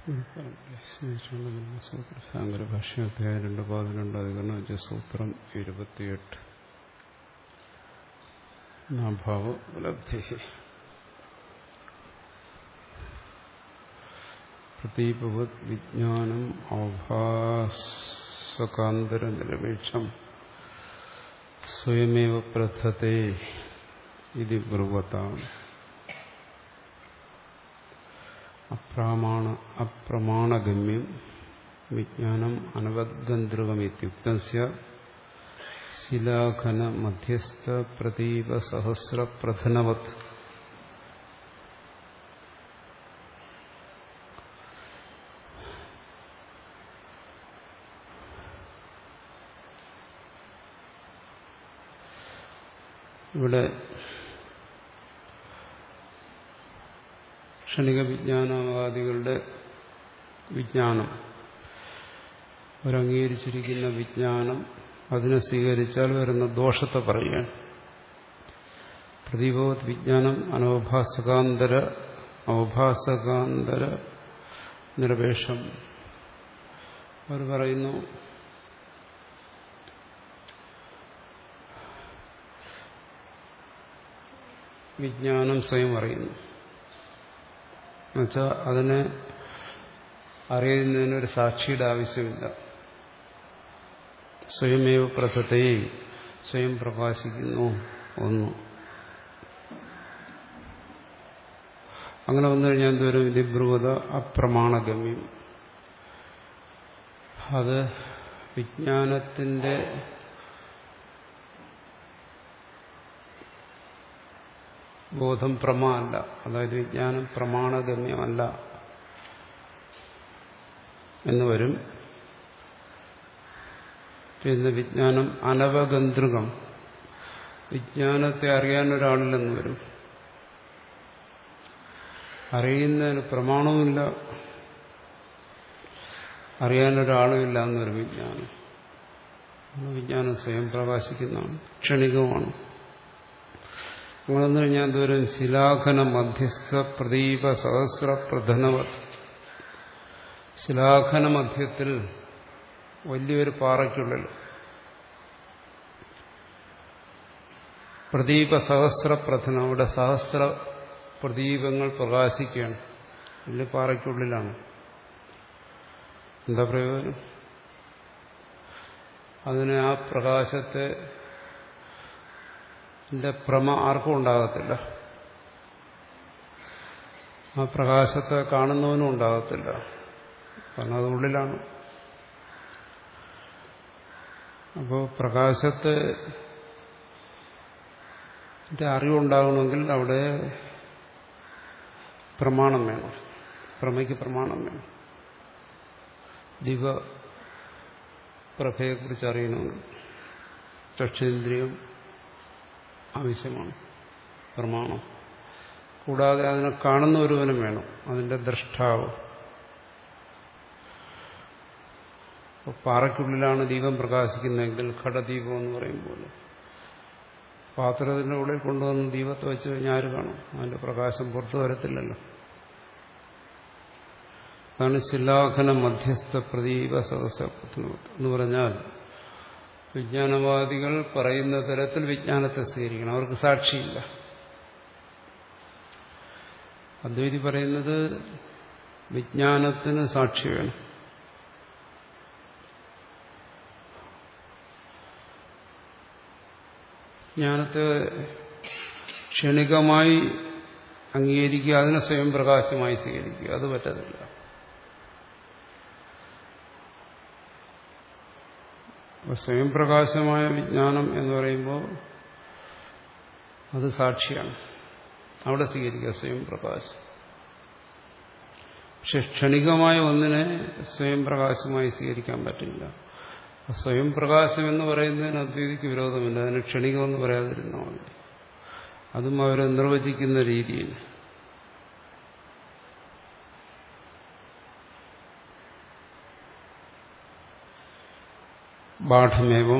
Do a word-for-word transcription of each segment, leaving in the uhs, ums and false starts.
ശാങ്കര ഭാഷ്യാധ്യായം രണ്ട് പതിനെണ്ട് അധികരണം വെച്ച സൂത്രം ഇരുപത്തിയെട്ട് നാഭാവോപലബ്ധി പ്രതീപവത് വിജ്ഞാനം ഔഭാസകാന്തര നിരപേക്ഷം സ്വയമേവ പ്രഥത്തെ ഇതി ബ്രുവതാം അപ്രമാണ അപ്രമാണഗമ്യം വിജ്ഞാനം അനവഗന്ധൃകമിത്യുക്തസ്യ ശിലാഖന മധ്യസ്ഥ പ്രതീപ സഹസ്രപ്രഥനവത് ഇവിടെ ക്ഷണിക വിജ്ഞാനവാദികളുടെ വിജ്ഞാനം അവരംഗീകരിച്ചിരിക്കുന്ന വിജ്ഞാനം അതിനെ സ്വീകരിച്ചാൽ വരുന്ന ദോഷത്തെ പറയുകയാണ്. പ്രതീപവത് വിജ്ഞാനം അനവഭാസകാന്തര അവഭാസകാന്തര നിരപേക്ഷം. അവർ പറയുന്നു വിജ്ഞാനം സ്വയം അറിയുന്നു എന്നുവെച്ചാൽ അതിനെ അറിയുന്നതിനൊരു സാക്ഷിയുടെ ആവശ്യമില്ല. സ്വയമേവ പ്രഥത്തെ സ്വയം പ്രകാശിക്കുന്നു ഒന്നു. അങ്ങനെ വന്നു കഴിഞ്ഞാൽ എന്തോരും ഇതിബ്രുവത അപ്രമാണഗമ്യം. അത് വിജ്ഞാനത്തിന്റെ ബോധം പ്രമാ അല്ല, അതായത് വിജ്ഞാനം പ്രമാണഗമ്യമല്ല എന്ന് വരും. പിന്നെ വിജ്ഞാനം അനവഗന്ധൃകം, വിജ്ഞാനത്തെ അറിയാനൊരാളില്ലെന്ന് വരും. അറിയുന്നതിന് പ്രമാണവുമില്ല, അറിയാനൊരാളുമില്ല എന്ന് വരും വിജ്ഞാനം. വിജ്ഞാനം സ്വയം പ്രകാശിക്കുന്നതാണ്, ക്ഷണികമാണ്. അങ്ങനെ വന്നു കഴിഞ്ഞാൽ എന്തോരം ശിലാഖന മധ്യസ്ഥ പ്രദീപ സഹസ്ര പ്രധനവത്. ശിലാഖന മധ്യത്തിൽ വലിയൊരു പാറയ്ക്കുള്ളിൽ പ്രദീപ സഹസ്ര പ്രധനം, അവിടെ സഹസ്ര പ്രദീപങ്ങൾ പ്രകാശിക്കുകയാണ്. വലിയ പാറയ്ക്കുള്ളിലാണ്. എന്താ പ്രയോജനം? അതിന് ആ പ്രകാശത്തെ ന്റെ ഭ്രമ ആർക്കും ഉണ്ടാകത്തില്ല. ആ പ്രകാശത്തെ കാണുന്നവനും ഉണ്ടാകത്തില്ല, കാരണം അത് ഉള്ളിലാണ്. അപ്പോൾ പ്രകാശത്തെ അറിവുണ്ടാകണമെങ്കിൽ അവിടെ പ്രമാണം വേണം, പ്രമയ്ക്ക് പ്രമാണം വേണം. ദിവപ്രഭയെക്കുറിച്ച് അറിയണമെങ്കിൽ ചക്ഷേന്ദ്രിയം ആവശ്യമാണ്, പ്രമാണം. കൂടാതെ അതിനെ കാണുന്ന ഒരുവനും വേണം, അതിന്റെ ദ്രഷ്ടാവ്. പാറയ്ക്കുള്ളിലാണ് ദീപം പ്രകാശിക്കുന്നതെങ്കിൽ ഘടദീപം എന്ന് പറയുമ്പോൾ പാത്രത്തിന്റെ ഉള്ളിൽ കൊണ്ടുവന്ന് ദീപത്തെ വെച്ച് കഴിഞ്ഞാൽ ആര് കാണും? അതിന്റെ പ്രകാശം പുറത്തു വരത്തില്ലല്ലോ. അതാണ് ശിലാഖന മധ്യസ്ഥ പ്രദീപ സഹസ്രപ്രഥനം എന്ന് പറഞ്ഞാൽ വിജ്ഞാനവാദികൾ പറയുന്ന തരത്തിൽ വിജ്ഞാനത്തെ സ്വീകരിക്കണം. അവർക്ക് സാക്ഷിയില്ല. അദ്വൈതി പറയുന്നത് വിജ്ഞാനത്തിന് സാക്ഷി വേണം. ജ്ഞാനത്തെ ക്ഷണികമായി അംഗീകരിക്കുക, അതിനെ സ്വയം പ്രകാശമായി സ്വീകരിക്കുക, അത് പറ്റത്തില്ല. സ്വയം പ്രകാശമായ വിജ്ഞാനം എന്ന് പറയുമ്പോൾ അത് സാക്ഷിയാണ്, അവിടെ സ്വീകരിക്കുക സ്വയം പ്രകാശം. പക്ഷെ ക്ഷണികമായ ഒന്നിനെ സ്വയം പ്രകാശമായി സ്വീകരിക്കാൻ പറ്റില്ല. സ്വയം പ്രകാശം എന്ന് പറയുന്നതിന് അദ്വൈതിക്ക് വിരോധമില്ല, അതിന് ക്ഷണികമെന്ന് പറയാതിരുന്നാൽ മതി. അതും അവരെ നിർവചിക്കുന്ന രീതിയിൽ. ബാഠമേവം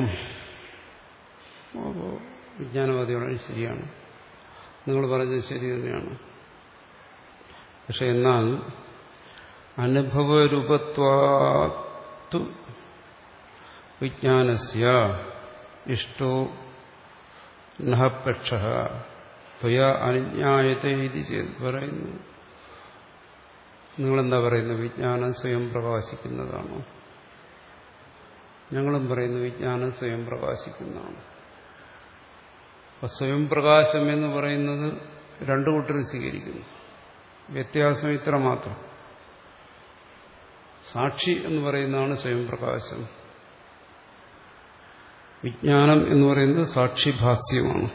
വിജ്ഞാനവാദികളാണ്, ശരിയാണ്, നിങ്ങൾ പറഞ്ഞത് ശരി തന്നെയാണ്. പക്ഷെ എന്നാൽ അനുഭവരൂപത്വാത്തു വിജ്ഞാനസ്യ ഇഷ്ടോ നഹപക്ഷ ത്വയാ അനുജ്ഞായത്തെ ഇത് ചെയ്ത് പറയുന്നു. നിങ്ങളെന്താ പറയുന്നത്? വിജ്ഞാനം സ്വയം പ്രകാശിക്കുന്നതാണോ? ഞങ്ങളും പറയുന്നു വിജ്ഞാനം സ്വയം പ്രകാശിക്കുന്നതാണ്. അപ്പൊ സ്വയം പ്രകാശം എന്ന് പറയുന്നത് രണ്ടു കൂട്ടരും സ്വീകരിക്കുന്നു. വ്യത്യാസം ഇത്ര മാത്രം. സാക്ഷി എന്ന് പറയുന്നതാണ് സ്വയം പ്രകാശം. വിജ്ഞാനം എന്ന് പറയുന്നത് സാക്ഷിഭാസ്യമാണ്.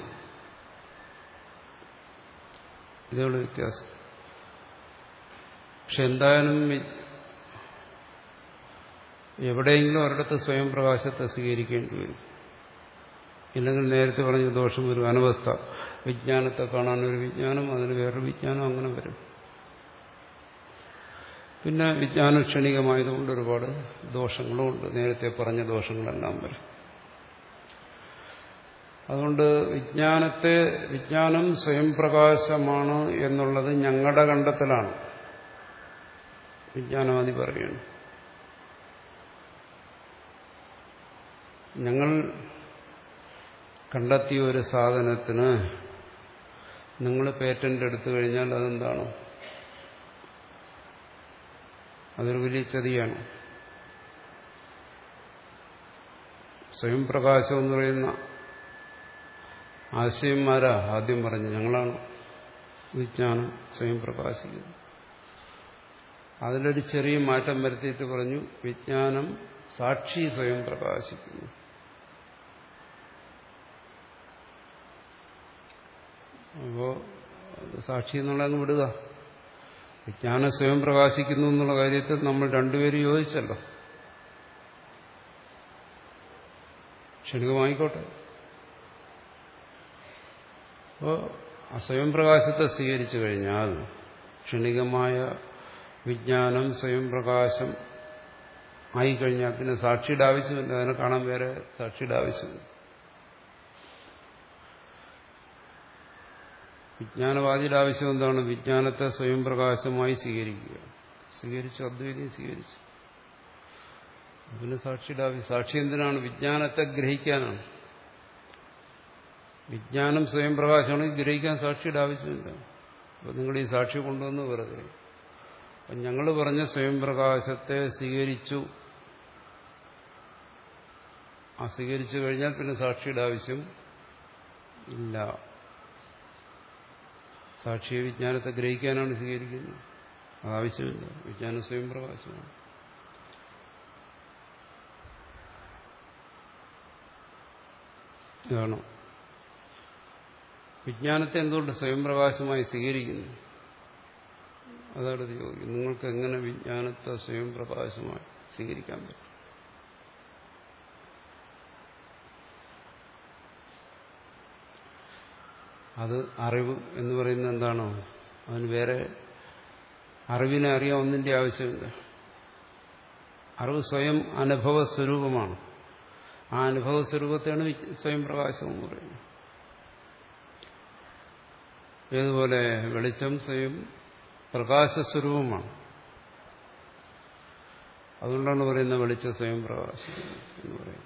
ഇതേയുള്ള വ്യത്യാസം. പക്ഷെ എന്തായാലും എവിടെയെങ്കിലും ഒരിടത്ത് സ്വയം പ്രകാശത്തെ സ്വീകരിക്കേണ്ടി വരും. ഇല്ലെങ്കിൽ നേരത്തെ പറഞ്ഞ ദോഷം വരും. അനവസ്ഥ. വിജ്ഞാനത്തെ കാണാനൊരു വിജ്ഞാനം, അതിന് വേറൊരു വിജ്ഞാനം, അങ്ങനെ വരും. പിന്നെ വിജ്ഞാനം ക്ഷണികമായതുകൊണ്ട് ഒരുപാട് ദോഷങ്ങളും ഉണ്ട്. നേരത്തെ പറഞ്ഞ ദോഷങ്ങളെല്ലാം വരും. അതുകൊണ്ട് വിജ്ഞാനത്തെ വിജ്ഞാനം സ്വയം പ്രകാശമാണ് എന്നുള്ളത് ഞങ്ങളുടെ കണ്ടെത്തലാണ്. വിജ്ഞാനവാദി പറയുന്നു. ഞങ്ങൾ കണ്ടെത്തിയ ഒരു സാധനത്തിന് നിങ്ങൾ പേറ്റന്റ് എടുത്തു കഴിഞ്ഞാൽ അതെന്താണ്? അതൊരു വലിയ ചതിയാണ്. സ്വയം പ്രകാശം എന്ന് പറയുന്ന ആശയന്മാരാ ആദ്യം പറഞ്ഞു. ഞങ്ങളാണ് വിജ്ഞാനം സ്വയം പ്രകാശിക്കുന്നത്. അതിലൊരു ചെറിയ മാറ്റം വരുത്തിയിട്ട് പറഞ്ഞു വിജ്ഞാനം സാക്ഷി സ്വയം പ്രകാശിക്കുന്നു. അപ്പോ സാക്ഷി എന്നുള്ള അങ്ങ് വിടുക. വിജ്ഞാനം സ്വയം പ്രകാശിക്കുന്നു എന്നുള്ള കാര്യത്തിൽ നമ്മൾ രണ്ടുപേരും യോജിച്ചല്ലോ. ക്ഷണികമായിക്കോട്ടെ. അപ്പോൾ സ്വയം പ്രകാശത്തെ സ്വീകരിച്ചു കഴിഞ്ഞാൽ ക്ഷണികമായ വിജ്ഞാനം സ്വയം പ്രകാശം ആയിക്കഴിഞ്ഞാൽ പിന്നെ സാക്ഷിയുടെ ആവശ്യമില്ല. അതിനെ കാണാൻ വേറെ സാക്ഷിയുടെ ആവശ്യമില്ല. വിജ്ഞാനവാദിയുടെ ആവശ്യം എന്താണ്? വിജ്ഞാനത്തെ സ്വയം പ്രകാശമായി സ്വീകരിക്കുക. സ്വീകരിച്ചു, അദ്വൈതം സ്വീകരിച്ചു. പിന്നെ സാക്ഷിയുടെ ആവശ്യം. സാക്ഷി എന്തിനാണ്? വിജ്ഞാനത്തെ ഗ്രഹിക്കാനാണ്. വിജ്ഞാനം സ്വയം പ്രകാശമാണെങ്കിൽ ഗ്രഹിക്കാൻ സാക്ഷിയുടെ ആവശ്യമില്ല. അപ്പം നിങ്ങൾ ഈ സാക്ഷി കൊണ്ടുവന്ന് വെറുതെ. അപ്പം ഞങ്ങൾ പറഞ്ഞ സ്വയം പ്രകാശത്തെ സ്വീകരിച്ചു. ആ സ്വീകരിച്ചു കഴിഞ്ഞാൽ പിന്നെ സാക്ഷിയുടെ ആവശ്യം ഇല്ല. സാക്ഷിയെ വിജ്ഞാനത്തെ ഗ്രഹിക്കാനാണ് സ്വീകരിക്കുന്നത്. അതാവശ്യമില്ല. വിജ്ഞാനം സ്വയം പ്രകാശമാണ്. ഇതാണ് വിജ്ഞാനത്തെ എന്തുകൊണ്ട് സ്വയം പ്രകാശമായി സ്വീകരിക്കുന്നു? അതാണ് ചോദിക്കുന്നത്. നിങ്ങൾക്ക് എങ്ങനെ വിജ്ഞാനത്തെ സ്വയം പ്രകാശമായി സ്വീകരിക്കാൻ പറ്റും? അത് അറിവ് എന്ന് പറയുന്നത് എന്താണോ? അതിന് വേറെ അറിവിനെ അറിയാൻ ഒന്നിന്റെ ആവശ്യമില്ല. അറിവ് സ്വയം അനുഭവ സ്വരൂപമാണ്. ആ അനുഭവ സ്വരൂപത്തെയാണ് സ്വയം പ്രകാശം എന്ന് പറയുന്നത്. ഏതുപോലെ വെളിച്ചം സ്വയം പ്രകാശസ്വരൂപമാണ്. അതുകൊണ്ടാണ് പറയുന്നത് വെളിച്ച സ്വയം പ്രകാശം എന്ന് പറയുന്നത്.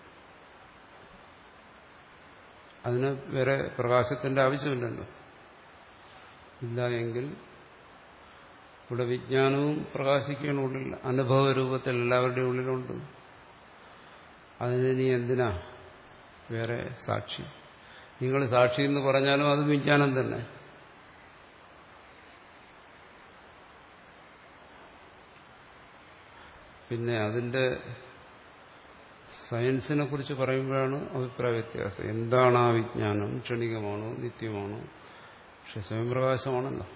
അതിന് വേറെ പ്രകാശത്തിന്റെ ആവശ്യമില്ലല്ലോ. ഇല്ല എങ്കിൽ ഇവിടെ വിജ്ഞാനവും പ്രകാശിക്കുകയാണ് ഉള്ളിൽ. അനുഭവ രൂപത്തിൽ എല്ലാവരുടെയും ഉള്ളിലുണ്ട്. അതിനി എന്തിനാ വേറെ സാക്ഷി? നിങ്ങൾ സാക്ഷി എന്ന് പറഞ്ഞാലും അത് വിജ്ഞാനം തന്നെ. പിന്നെ അതിന്റെ സയൻസിനെ കുറിച്ച് പറയുമ്പോഴാണ് അഭിപ്രായ വ്യത്യാസം. എന്താണ് ആ വിജ്ഞാനം? ക്ഷണികമാണോ നിത്യമാണോ? പക്ഷെ സ്വയം പ്രകാശമാണല്ലോ.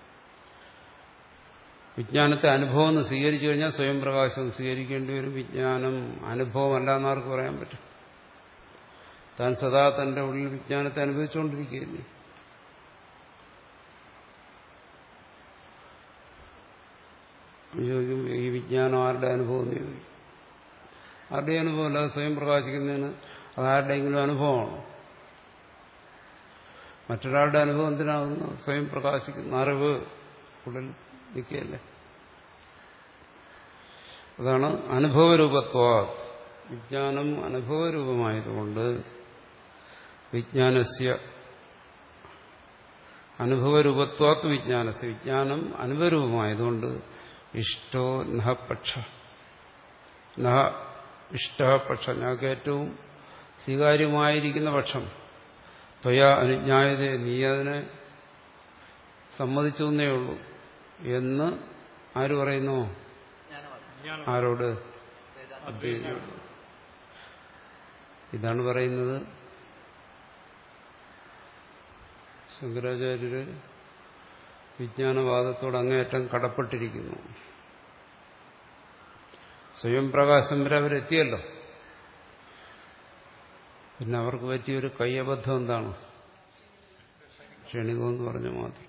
വിജ്ഞാനത്തെ അനുഭവം എന്ന് സ്വീകരിച്ചു കഴിഞ്ഞാൽ സ്വയം പ്രകാശം സ്വീകരിക്കേണ്ടി വരും. വിജ്ഞാനം അനുഭവമല്ല എന്നാർക്ക് പറയാൻ പറ്റും? താൻ സദാ തന്റെ ഉള്ളിൽ വിജ്ഞാനത്തെ അനുഭവിച്ചുകൊണ്ടിരിക്കുകയല്ലേ. ചോദിക്കും ഈ വിജ്ഞാനം ആരുടെ അനുഭവം എന്ന് ചോദിക്കും. ആരുടെ അനുഭവമല്ല. സ്വയം പ്രകാശിക്കുന്നതിന് അതാരുടെയെങ്കിലും അനുഭവമാണോ? മറ്റൊരാളുടെ അനുഭവം എന്തിനാകുന്നു? സ്വയം പ്രകാശിക്കുന്ന അറിവ് ഉള്ളിൽ നിൽക്കുകയല്ലേ. അതാണ് അനുഭവരൂപത്വ. വിജ്ഞാനം അനുഭവരൂപമായതുകൊണ്ട് വിജ്ഞാനസ്യ അനുഭവരൂപത്വാത് വിജ്ഞാനസ്യ വിജ്ഞാനം അനുഭവരൂപമായതുകൊണ്ട് ഇഷ്ടോ നഹ പക്ഷ നഹ ഇഷ്ട പക്ഷ ഞങ്ങൾക്ക് ഏറ്റവും സ്വീകാര്യമായിരിക്കുന്ന പക്ഷം ത്വയാ അനുജ്ഞായതേ നീ അതിനെ സമ്മതിച്ചു എന്നേ ഉള്ളൂ എന്ന് ആര് പറയുന്നു? ആരോട്? അദ്വൈതിയോട്. ഇതാണ് പറയുന്നത് ശങ്കരാചാര്യര് വിജ്ഞാനവാദത്തോട് അങ്ങേയറ്റം കടപ്പെട്ടിരിക്കുന്നു. സ്വയം പ്രകാശം വരെ അവരെത്തിയല്ലോ. പിന്നെ അവർക്ക് പറ്റിയൊരു കയ്യബദ്ധം എന്താണ്? ക്ഷണികമെന്ന് പറഞ്ഞ മാത്രം.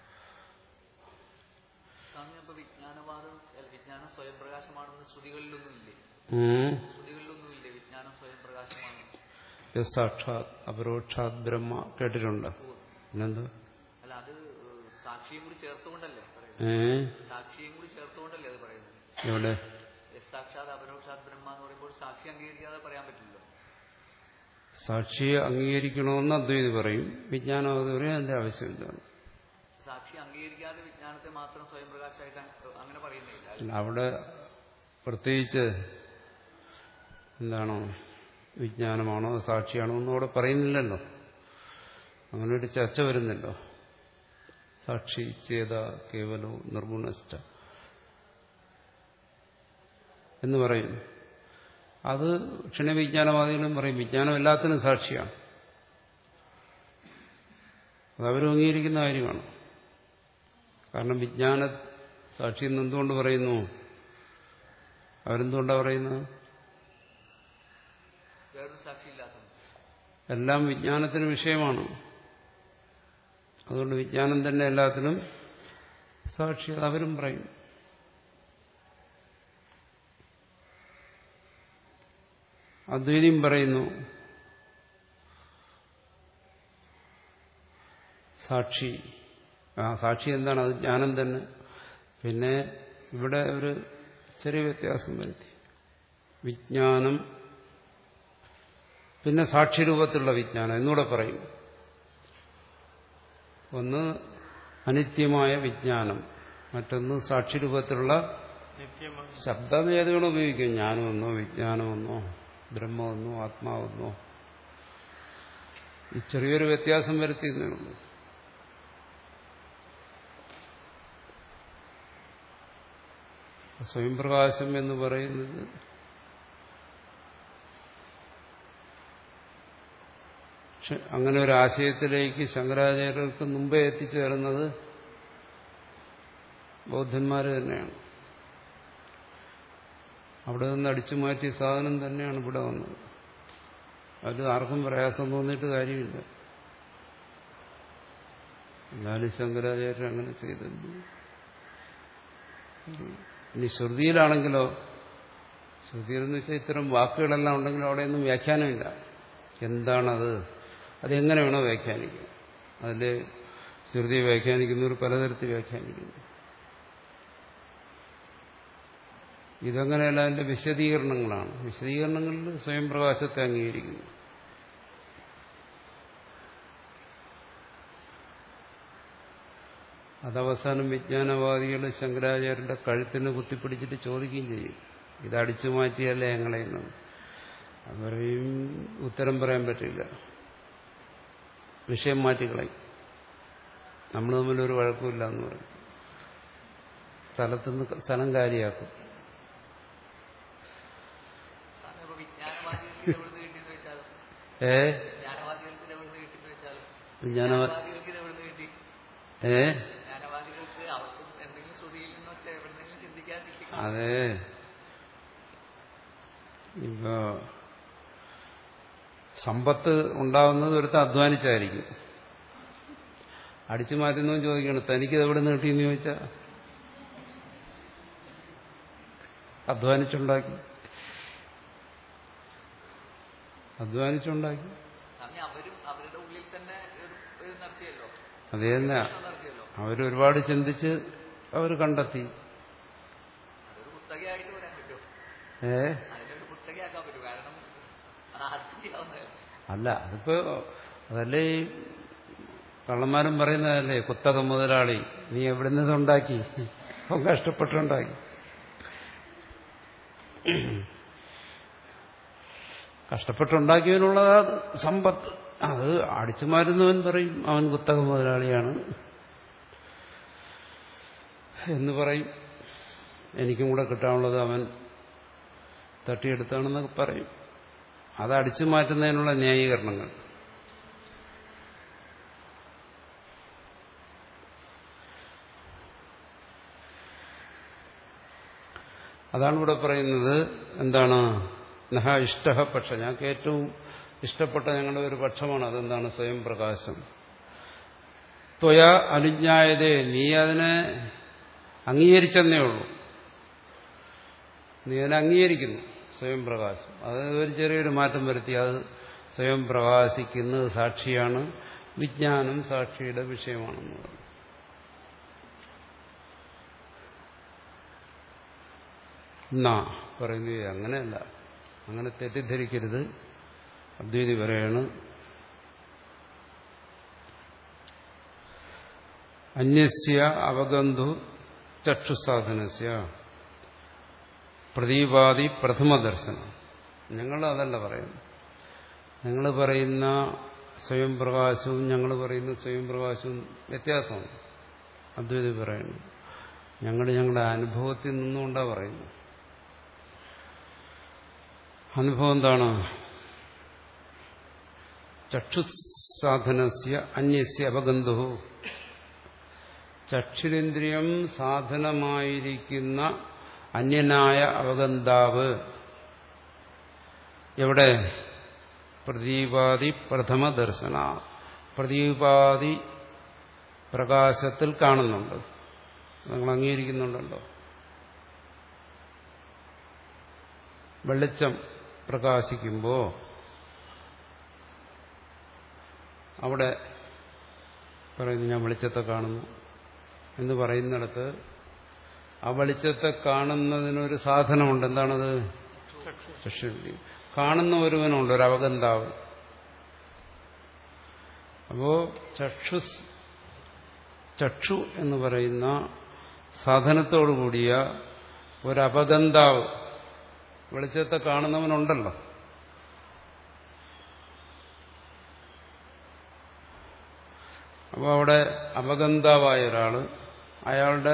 വിജ്ഞാനവാദം വിജ്ഞാനം സ്വയം പ്രകാശമാണെന്ന് ശ്രുതികളിലൊന്നുമില്ലേ? ശ്രുതികളിലൊന്നുമില്ലേ വിജ്ഞാനം സ്വയം പ്രകാശമാണ്? സാക്ഷാത് അപരോക്ഷാത് ബ്രഹ്മ കേട്ടിട്ടുണ്ട്. പിന്നെന്താ? അല്ല, അത് സാക്ഷിയും കൂടി ചേർത്തുകൊണ്ടല്ലേ പറയുന്നത്? ഏ സാക്ഷിയും കൂടി ചേർത്തുകൊണ്ടല്ലേ അത് പറയുന്നത്? എവിടെ? സാക്ഷാത് അപരോക്ഷാത് ബ്രഹ്മ എന്ന് പറയുമ്പോൾ സാക്ഷി അംഗീകരിക്കാതെ പറയാൻ പറ്റില്ലല്ലോ. സാക്ഷിയെ അംഗീകരിക്കണമെന്ന് അദ്വൈതി പറയും, വിജ്ഞാനവാദി പറയും അതിന്റെ ആവശ്യമില്ല. സാക്ഷി അംഗീകരിക്കാതെ വിജ്ഞാനത്തെ മാത്രം സ്വയം പ്രകാശമായിട്ട് അങ്ങനെ പറയുന്നില്ല. അവിടെ പ്രത്യേകിച്ച് എന്താണോ വിജ്ഞാനമാണോ സാക്ഷിയാണോ ഒന്നും അവിടെ പറയുന്നില്ലല്ലോ. അങ്ങനെ ഒരു ചർച്ച വരുന്നല്ലോ. സാക്ഷി ചേത കേവലോ നിർഗുണസ്ഥ എന്ന് പറയും. അത് ക്ഷണവിജ്ഞാനവാദികളും പറയും വിജ്ഞാനം എല്ലാത്തിനും സാക്ഷിയാണ്. അതവരും അംഗീകരിക്കുന്ന കാര്യമാണ്. കാരണം വിജ്ഞാന സാക്ഷി എന്ന് എന്തുകൊണ്ട് പറയുന്നു? അവരെന്തുകൊണ്ടാണ് പറയുന്നത്? എല്ലാം വിജ്ഞാനത്തിന് വിഷയമാണ്. അതുകൊണ്ട് വിജ്ഞാനം തന്നെ എല്ലാത്തിനും സാക്ഷി. അവരും പറയും. അദ്വൈതിയും പറയുന്നു സാക്ഷി. ആ സാക്ഷി എന്താണ്? അത് ജ്ഞാനം തന്നെ. പിന്നെ ഇവിടെ ഒരു ചെറിയ വ്യത്യാസം വരുത്തി. വിജ്ഞാനം പിന്നെ സാക്ഷിരൂപത്തിലുള്ള വിജ്ഞാനം എന്നൂടെ പറയും. ഒന്ന് അനിത്യമായ വിജ്ഞാനം, മറ്റൊന്ന് സാക്ഷിരൂപത്തിലുള്ള ശബ്ദം ഏത് വേണം ഉപയോഗിക്കും. ജ്ഞാനമെന്നോ വിജ്ഞാനമെന്നോ ബ്രഹ്മമെന്നോ ആത്മാവെന്നോ. ഈ ചെറിയൊരു വ്യത്യാസം വരുത്തിയതേ ഉള്ളൂ. സ്വയം പ്രകാശം എന്ന് പറയുന്നത് അങ്ങനെ ഒരു ആശയത്തിലേക്ക് ശങ്കരാചാര്യർക്ക് മുമ്പേ എത്തിച്ചേർന്നത് ബൗദ്ധന്മാർ തന്നെയാണ്. അവിടെ നിന്ന് അടിച്ചു മാറ്റിയ സാധനം തന്നെയാണ് ഇവിടെ വന്നത്. അത് ആർക്കും പ്രയാസം തോന്നിയിട്ട് കാര്യമില്ല. എന്നാലും ശങ്കരാചാര്യർ അങ്ങനെ ചെയ്തിരുന്നു. ഇനി ശ്രുതിയിലാണെങ്കിലോ, ശ്രുതിയിലെന്ന് വെച്ചാൽ ഇത്തരം വാക്കുകളെല്ലാം ഉണ്ടെങ്കിലും അവിടെയൊന്നും വ്യാഖ്യാനമില്ല. എന്താണത്, അതെങ്ങനെ വേണോ വ്യാഖ്യാനിക്കും. അതിൽ ശ്രുതി വ്യാഖ്യാനിക്കുന്നവർ പലതരത്തിൽ വ്യാഖ്യാനിക്കുന്നു. ഇതങ്ങനെയല്ല, അതിന്റെ വിശദീകരണങ്ങളാണ്. വിശദീകരണങ്ങളിൽ സ്വയം പ്രകാശത്തെ അംഗീകരിക്കുന്നു. അതവസാനം വിജ്ഞാനവാദികൾ ശങ്കരാചാര്യന്റെ കഴുത്തിന് കുത്തിപ്പിടിച്ചിട്ട് ചോദിക്കുകയും ചെയ്യും, ഇതടിച്ചു മാറ്റിയല്ലേ ഞങ്ങളെന്ന്. അവരെയും ഉത്തരം പറയാൻ പറ്റില്ല, വിഷയം മാറ്റിക്കളയും. നമ്മൾ തമ്മിലൊരു വഴക്കുമില്ല എന്ന് പറയും. സ്ഥലത്തുനിന്ന് സ്ഥലം കാര്യമാക്കും. ഏ വിജ്ഞാനവാദി ഏ അതെ. ഇപ്പോ സമ്പത്ത് ഉണ്ടാവുന്നത് ഒരുത്ത അധ്വാനിച്ചായിരിക്കും. അടിച്ചു മാറ്റുന്നതും ചോദിക്കണം, തനിക്കിത് എവിടെ നിന്ന് കിട്ടിയെന്ന് ചോദിച്ചാൽ അധ്വാനിച്ചുണ്ടാക്കി അധ്വാനിച്ചുണ്ടാക്കി അത് തന്നെ. അവരൊരുപാട് ചിന്തിച്ച് അവർ കണ്ടെത്തി. ഏ അതിനൊരു കുത്തകയാക്കാൻ പറ്റും. കാരണം അത് ആർക്കും ചെയ്യാവുന്നതല്ല. അല്ല, അതിപ്പോ അതല്ലേ ഈ കള്ളന്മാരും പറയുന്നതല്ലേ, കുത്തക മുതലാളി നീ എവിടെ നിന്നുണ്ടാക്കി, അവൻ കഷ്ടപ്പെട്ടുണ്ടാക്കി. കഷ്ടപ്പെട്ടുണ്ടാക്കിയതിനുള്ള സമ്പത്ത് അത് അടിച്ചു മാറ്റുന്നവൻ പറയും അവൻ കുത്തക മുതലാളിയാണ് എന്ന് പറയും. എനിക്കും കൂടെ കിട്ടാനുള്ളത് അവൻ തട്ടിയെടുത്താണെന്നൊക്കെ പറയും. അത് അടിച്ചു മാറ്റുന്നതിനുള്ള ന്യായീകരണങ്ങൾ. അതാണ് ഇവിടെ പറയുന്നത്. എന്താണ്? നഹ ഇഷ്ട പക്ഷ, ഞങ്ങൾക്ക് ഏറ്റവും ഇഷ്ടപ്പെട്ട ഞങ്ങളുടെ ഒരു പക്ഷമാണ്. അതെന്താണ്? സ്വയം പ്രകാശം. ത്വയ അനുജ്ഞായതേ, നീ അതിനെ അംഗീകരിച്ചെന്നേ ഉള്ളൂ. നീ അതിനെ അംഗീകരിക്കുന്നു, സ്വയം പ്രകാശം. അത് ഒരു ചെറിയൊരു മാറ്റം വരുത്തി. അത് സ്വയം പ്രകാശിക്കുന്നത് സാക്ഷിയാണ്, വിജ്ഞാനം സാക്ഷിയുടെ വിഷയമാണെന്ന് പറഞ്ഞു. എന്നാ പറയുന്നത് അങ്ങനെയല്ല, അങ്ങനെ തെറ്റിദ്ധരിക്കരുത്. അദ്വൈതി പറയാണ്, അന്യസ്യ അവഗന്ധു ചക്ഷുസാധനസ്യ പ്രദീപാദി പ്രഥമ ദർശനം. ഞങ്ങൾ അതല്ല പറയുന്നു. ഞങ്ങൾ പറയുന്ന സ്വയം പ്രകാശവും ഞങ്ങൾ പറയുന്ന സ്വയം പ്രകാശവും വ്യത്യാസമാണ്. അദ്വൈതി പറയുന്നു, ഞങ്ങൾ ഞങ്ങളുടെ അനുഭവത്തിൽ നിന്നുകൊണ്ടാണ് പറയുന്നു. അനുഭവം എന്താണ്? ചക്ഷുസാധനസ്യ അന്യസ്യ അവഗന്ധു, ചക്ഷുരേന്ദ്രിയം സാധനമായിരിക്കുന്ന അന്യനായ അവഗന്ധാവ് എവിടെ? പ്രദീപാദി പ്രഥമ ദർശന, പ്രദീപാദി പ്രകാശത്തിൽ കാണുന്നുണ്ട്. നിങ്ങൾ അംഗീകരിക്കുന്നുണ്ടല്ലോ. വെളിച്ചം പ്രകാശിക്കുമ്പോൾ അവിടെ പറയുന്നു ഞാൻ വെളിച്ചത്തെ കാണുന്നു എന്ന് പറയുന്നിടത്ത് ആ വെളിച്ചത്തെ കാണുന്നതിനൊരു സാധനമുണ്ട്. എന്താണത്? ചക്ഷുരേന്ദ്രിയം. കാണുന്ന ഒരുവനുണ്ട്, ഒരു അവഗന്ധാവ്. അപ്പോ ചക്ഷു ചക്ഷു എന്ന് പറയുന്ന സാധനത്തോടുകൂടിയ ഒരപഗന്ധാവ്, വെളിച്ചത്തെ കാണുന്നവനുണ്ടല്ലോ. അപ്പോൾ അവിടെ അപഗന്ധാവായ ഒരാള്, അയാളുടെ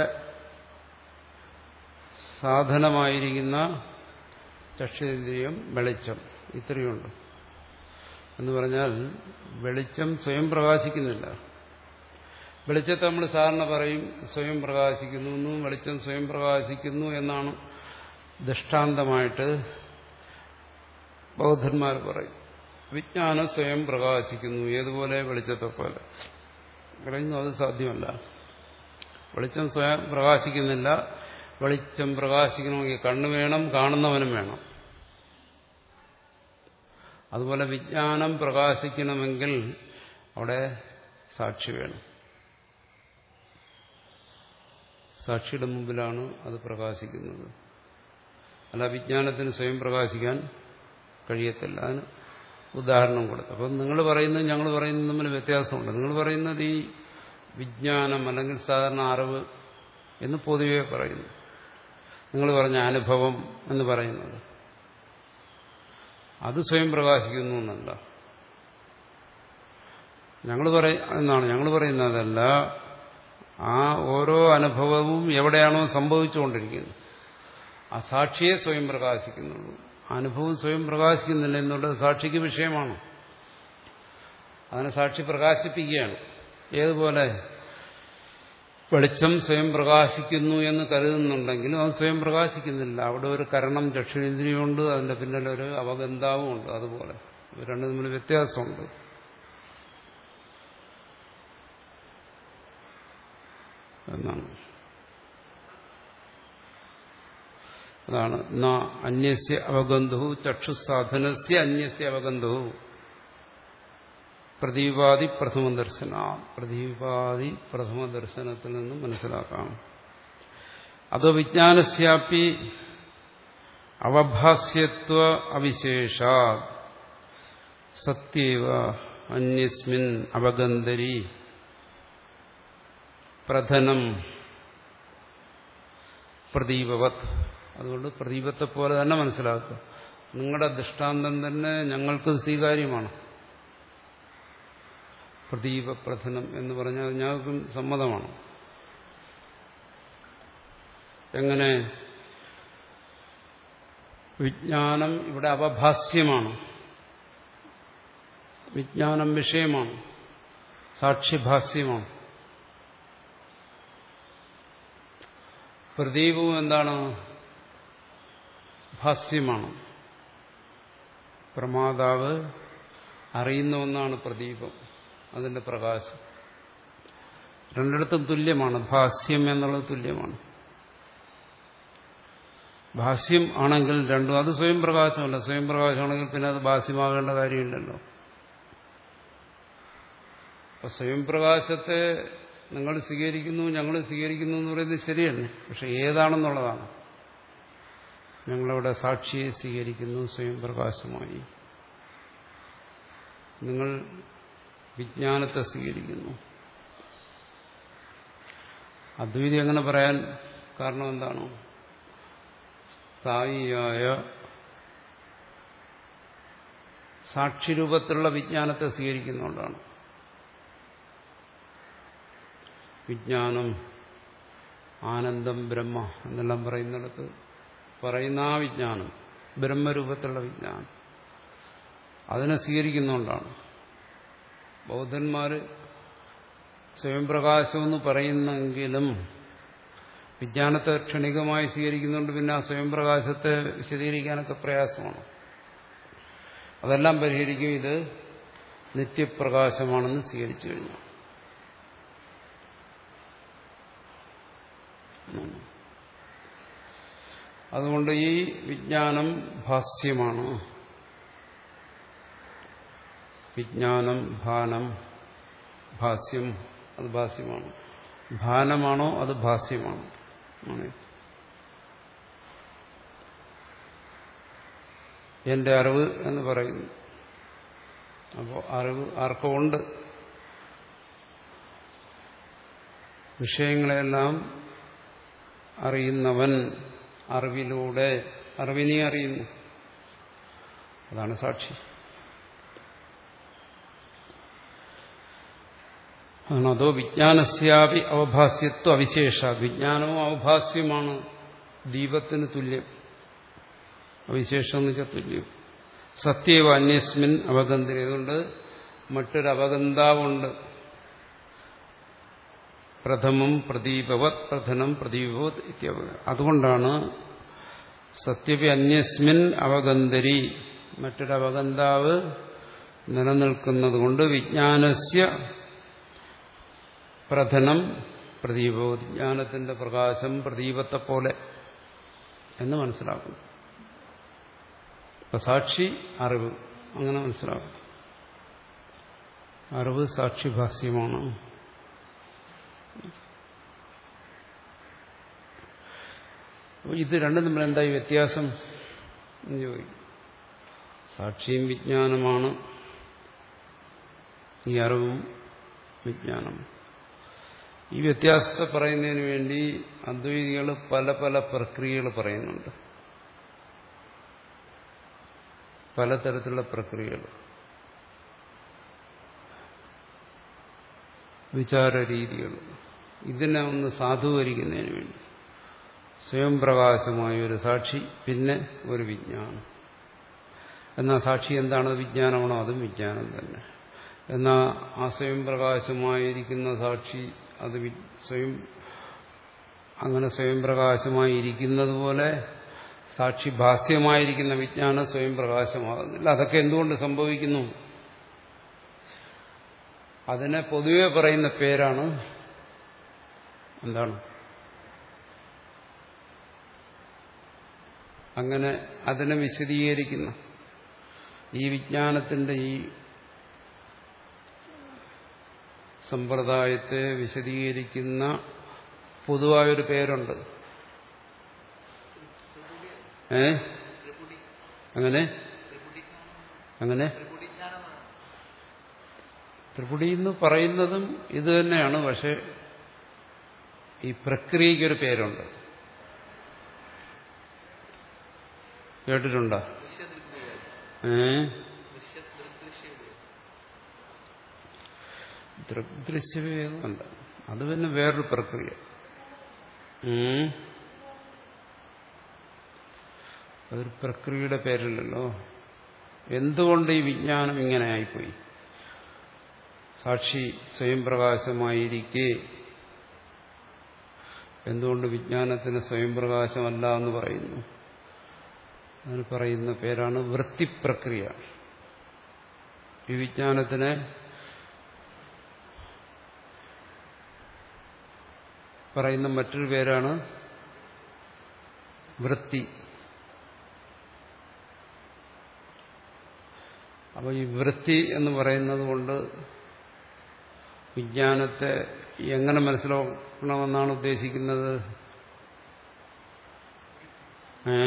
സാധനമായിരിക്കുന്ന ചക്ഷുരേന്ദ്രിയം വെളിച്ചം, ഇത്രയുണ്ട്. എന്ന് പറഞ്ഞാൽ വെളിച്ചം സ്വയം പ്രകാശിക്കുന്നില്ല. വെളിച്ചത്തെ നമ്മൾ സാധാരണ പറയും സ്വയം പ്രകാശിക്കുന്നു എന്നും വെളിച്ചം സ്വയം പ്രകാശിക്കുന്നു എന്നാണ് ദൃഷ്ടാന്തമായിട്ട് ബൗദ്ധന്മാർ പറയും. വിജ്ഞാനം സ്വയം പ്രകാശിക്കുന്നു, ഏതുപോലെ? വെളിച്ചത്തെ പോലെ. പറയുന്നു അത് സാധ്യമല്ല. വെളിച്ചം സ്വയം പ്രകാശിക്കുന്നില്ല. വെളിച്ചം പ്രകാശിക്കണമെങ്കിൽ കണ്ണ് വേണം, കാണുന്നവനും വേണം. അതുപോലെ വിജ്ഞാനം പ്രകാശിക്കണമെങ്കിൽ അവിടെ സാക്ഷി വേണം. സാക്ഷിയുടെ മുമ്പിലാണ് അത് പ്രകാശിക്കുന്നത്. അല്ല വിജ്ഞാനത്തിന് സ്വയം പ്രകാശിക്കാൻ കഴിയത്തില്ല. അതിന് ഉദാഹരണം കൊടുത്തു. അപ്പം നിങ്ങൾ പറയുന്നത് ഞങ്ങൾ പറയുന്നത് തമ്മിൽ വ്യത്യാസമുണ്ട്. നിങ്ങൾ പറയുന്നത് ഈ വിജ്ഞാനം അല്ലെങ്കിൽ സാധാരണ അറിവ് എന്ന് പൊതുവെ പറയുന്നു. നിങ്ങൾ പറഞ്ഞ അനുഭവം എന്ന് പറയുന്നത് അത് സ്വയം പ്രകാശിക്കുന്നു എന്നല്ല. ഞങ്ങൾ പറയുന്നതാണ് ഞങ്ങൾ പറയുന്നതല്ല. ആ ഓരോ അനുഭവവും എവിടെയാണോ സംഭവിച്ചുകൊണ്ടിരിക്കുന്നത് ആ സാക്ഷിയെ സ്വയം പ്രകാശിക്കുന്നുള്ളൂ. അനുഭവം സ്വയം പ്രകാശിക്കുന്നില്ല എന്നുള്ളത് സാക്ഷിക്ക് വിഷയമാണ്. അതിനെ സാക്ഷി പ്രകാശിപ്പിക്കുകയാണ്. ഏതുപോലെ? വെളിച്ചം സ്വയം പ്രകാശിക്കുന്നു എന്ന് കരുതുന്നുണ്ടെങ്കിലും അത് സ്വയം പ്രകാശിക്കുന്നില്ല. അവിടെ ഒരു കരണം ചക്ഷുരേന്ദ്രിയമുണ്ട്, അതിന്റെ പിന്നിലൊരു അവഗന്ധാവും ഉണ്ട്. അതുപോലെ രണ്ടും തമ്മിൽ വ്യത്യാസമുണ്ട്. എന്നാണ്. അതാണ് ന അന്യസ്യ അവഗന്ധു ചക്ഷുസാധനസ്യ അന്യസ്യ അവഗന്ധു പ്രദീപാദി പ്രഥമ ദർശന. പ്രദീപാദി പ്രഥമ ദർശനത്തിൽ നിന്നും മനസ്സിലാക്കാം. അതോ വിജ്ഞാനസ്യാപി അവഭാസ്യത്വ അവിശേഷ സത്യേവ അന്യസ്മിൻ അവഗന്ധരി പ്രധനം പ്രദീപവത്. അതുകൊണ്ട് പ്രദീപത്തെ പോലെ തന്നെ മനസ്സിലാക്കുക. നിങ്ങളുടെ ദൃഷ്ടാന്തം തന്നെ ഞങ്ങൾക്ക് സ്വീകാര്യമാണ്. പ്രദീപ പ്രധനം എന്ന് പറഞ്ഞാൽ ഞങ്ങൾക്കും സമ്മതമാണ്. എങ്ങനെ? വിജ്ഞാനം ഇവിടെ അവഭാസ്യമാണ്, വിജ്ഞാനം വിഷയമാണ്, സാക്ഷിഭാസ്യമാണ്. പ്രദീപവും എന്താണ്? ഭാസ്യമാണ്. പ്രമാതാവ് അറിയുന്ന ഒന്നാണ് പ്രദീപം, അതിന്റെ പ്രകാശം. രണ്ടിടത്തും തുല്യമാണ്. ഭാസ്യം എന്നുള്ളത് തുല്യമാണ്. ഭാസ്യം ആണെങ്കിൽ രണ്ടും, അത് സ്വയം പ്രകാശമല്ല. സ്വയം പ്രകാശമാണെങ്കിൽ പിന്നെ അത് ഭാസ്യമാകേണ്ട കാര്യമില്ലല്ലോ. അപ്പൊ സ്വയം പ്രകാശത്തെ നിങ്ങൾ സ്വീകരിക്കുന്നു, ഞങ്ങൾ സ്വീകരിക്കുന്നു എന്ന് പറയുന്നത് ശരിയല്ലേ. പക്ഷെ ഏതാണെന്നുള്ളതാണ്. ഞങ്ങളവിടെ സാക്ഷിയെ സ്വീകരിക്കുന്നു സ്വയം പ്രകാശമായി, നിങ്ങൾ വിജ്ഞാനത്തെ സ്വീകരിക്കുന്നു. അദ്വൈതി അങ്ങനെ പറയാൻ കാരണം എന്താണ്? സ്ഥായിയായ സാക്ഷിരൂപത്തിലുള്ള വിജ്ഞാനത്തെ സ്വീകരിക്കുന്നതുകൊണ്ടാണ്. വിജ്ഞാനം, ആനന്ദം, ബ്രഹ്മ എന്നെല്ലാം പറയുന്നിടത്ത് പറയുന്ന ആ വിജ്ഞാനം, ബ്രഹ്മരൂപത്തിലുള്ള വിജ്ഞാനം, അതിനെ സ്വീകരിക്കുന്നതുകൊണ്ടാണ്. ബൗദ്ധന്മാര് സ്വയം പ്രകാശമെന്ന് പറയുന്നെങ്കിലും വിജ്ഞാനത്തെ ക്ഷണികമായി സ്വീകരിക്കുന്നുണ്ട്. പിന്നെ ആ സ്വയം പ്രകാശത്തെ വിശദീകരിക്കാനൊക്കെ പ്രയാസമാണ്. അതെല്ലാം പരിഹരിക്കും ഇത് നിത്യപ്രകാശമാണെന്ന് സ്വീകരിച്ചു കഴിഞ്ഞു. അതുകൊണ്ട് ഈ വിജ്ഞാനം ഭാസ്യമാണ്. വിജ്ഞാനം, ഭാനം, ഭാസ്യം, അത് ഭാസ്യമാണ്. ഭാനമാണോ അത് ഭാസ്യമാണോ? എന്റെ അറിവ് എന്ന് പറയുന്നു. അപ്പോൾ അറിവ് ആർക്കും ഉണ്ട്. വിഷയങ്ങളെല്ലാം അറിയുന്നവൻ അറിവിലൂടെ അറിവിനെ അറിയുന്നു. അതാണ് സാക്ഷി. അതോ വിജ്ഞാനസ്യാപി അവഭാസ്യത്വ അവിശേഷ. വിജ്ഞാനവും അവഭാസ്യമാണ്, ദീപത്തിന് തുല്യം. അവിശേഷം എന്ന് വെച്ചാൽ തുല്യം. സത്യവ അന്യസ്മിൻ അവഗന്ധന. അതുകൊണ്ട് മറ്റൊരു അവഗന്ധാവുണ്ട്. പ്രഥമം പ്രദീപവത് പ്രഥനം പ്രദീപവത് ഇത്യവ. അതുകൊണ്ടാണ് സത്യവി അന്യസ്മിൻ അവഗന്ധരി, മറ്റൊരു അവഗന്ധാവ് നിലനിൽക്കുന്നത് കൊണ്ട് വിജ്ഞാനസ്യ പ്രഥനം പ്രദീപവത്, ജ്ഞാനത്തിന്റെ പ്രകാശം പ്രദീപത്തെ പോലെ എന്ന് മനസ്സിലാക്കും. സാക്ഷി അറിവ്, അങ്ങനെ മനസ്സിലാക്കും. അറിവ് സാക്ഷിഭാസ്യമാണ്. ഇത് രണ്ടും തമ്മിൽ എന്തായി വ്യത്യാസം എന്ന് ചോദിക്കും. സാക്ഷിയും വിജ്ഞാനമാണ്, ഈ അറിവും വിജ്ഞാനം. ഈ വ്യത്യാസത്തെ പറയുന്നതിന് വേണ്ടി അദ്വൈതികൾ പല പല പ്രക്രിയകൾ പറയുന്നുണ്ട്. പലതരത്തിലുള്ള പ്രക്രിയകൾ, വിചാരരീതികൾ. ഇതിനെ ഒന്ന് സാധൂകരിക്കുന്നതിന് വേണ്ടി സ്വയം പ്രകാശമായ ഒരു സാക്ഷി, പിന്നെ ഒരു വിജ്ഞാനം. എന്നാൽ സാക്ഷി എന്താണ്? വിജ്ഞാനമാണോ? അതും വിജ്ഞാനം തന്നെ. എന്നാൽ ആ സ്വയം പ്രകാശമായിരിക്കുന്ന സാക്ഷി അത് സ്വയം അങ്ങനെ സ്വയം പ്രകാശമായിരിക്കുന്നത് പോലെ സാക്ഷി ഭാസ്യമായിരിക്കുന്ന വിജ്ഞാനം സ്വയം പ്രകാശമാകുന്നില്ല. അതൊക്കെ എന്തുകൊണ്ട് സംഭവിക്കുന്നു? അതിനെ പൊതുവെ പറയുന്ന പേരാണ് എന്താണ്? അങ്ങനെ അതിനെ വിശദീകരിക്കുന്ന ഈ വിജ്ഞാനത്തിന്റെ ഈ സമ്പ്രദായത്തെ വിശദീകരിക്കുന്ന പൊതുവായൊരു പേരുണ്ട്. ഏ അങ്ങനെ അങ്ങനെ ത്രിപുടിജ്ഞാനം ത്രിപുടി എന്ന് പറയുന്നതും ഇത് തന്നെയാണ്. പക്ഷെ ഈ പ്രക്രിയയ്ക്കൊരു പേരുണ്ട്. കേട്ടിട്ടുണ്ടോ? ഏ ദൃഗ്ദൃശ്യവേദമല്ല, അത് പിന്നെ വേറൊരു പ്രക്രിയ. അതൊരു പ്രക്രിയയുടെ പേരില്ലല്ലോ. എന്തുകൊണ്ട് ഈ വിജ്ഞാനം ഇങ്ങനെ ആയിപ്പോയി? സാക്ഷി സ്വയം പ്രകാശമായിരിക്കെ എന്തുകൊണ്ട് വിജ്ഞാനത്തിന് സ്വയം പ്രകാശമല്ല എന്ന് പറയുന്നു? അതിന് പറയുന്ന പേരാണ് വൃത്തിപ്രക്രിയ. ഈ വിജ്ഞാനത്തിന് പറയുന്ന മറ്റൊരു പേരാണ് വൃത്തി. അപ്പോൾ ഈ വൃത്തി എന്ന് പറയുന്നത് കൊണ്ട് വിജ്ഞാനത്തെ എങ്ങനെ മനസ്സിലാക്കണമെന്നാണ് ഉദ്ദേശിക്കുന്നത്? ഏ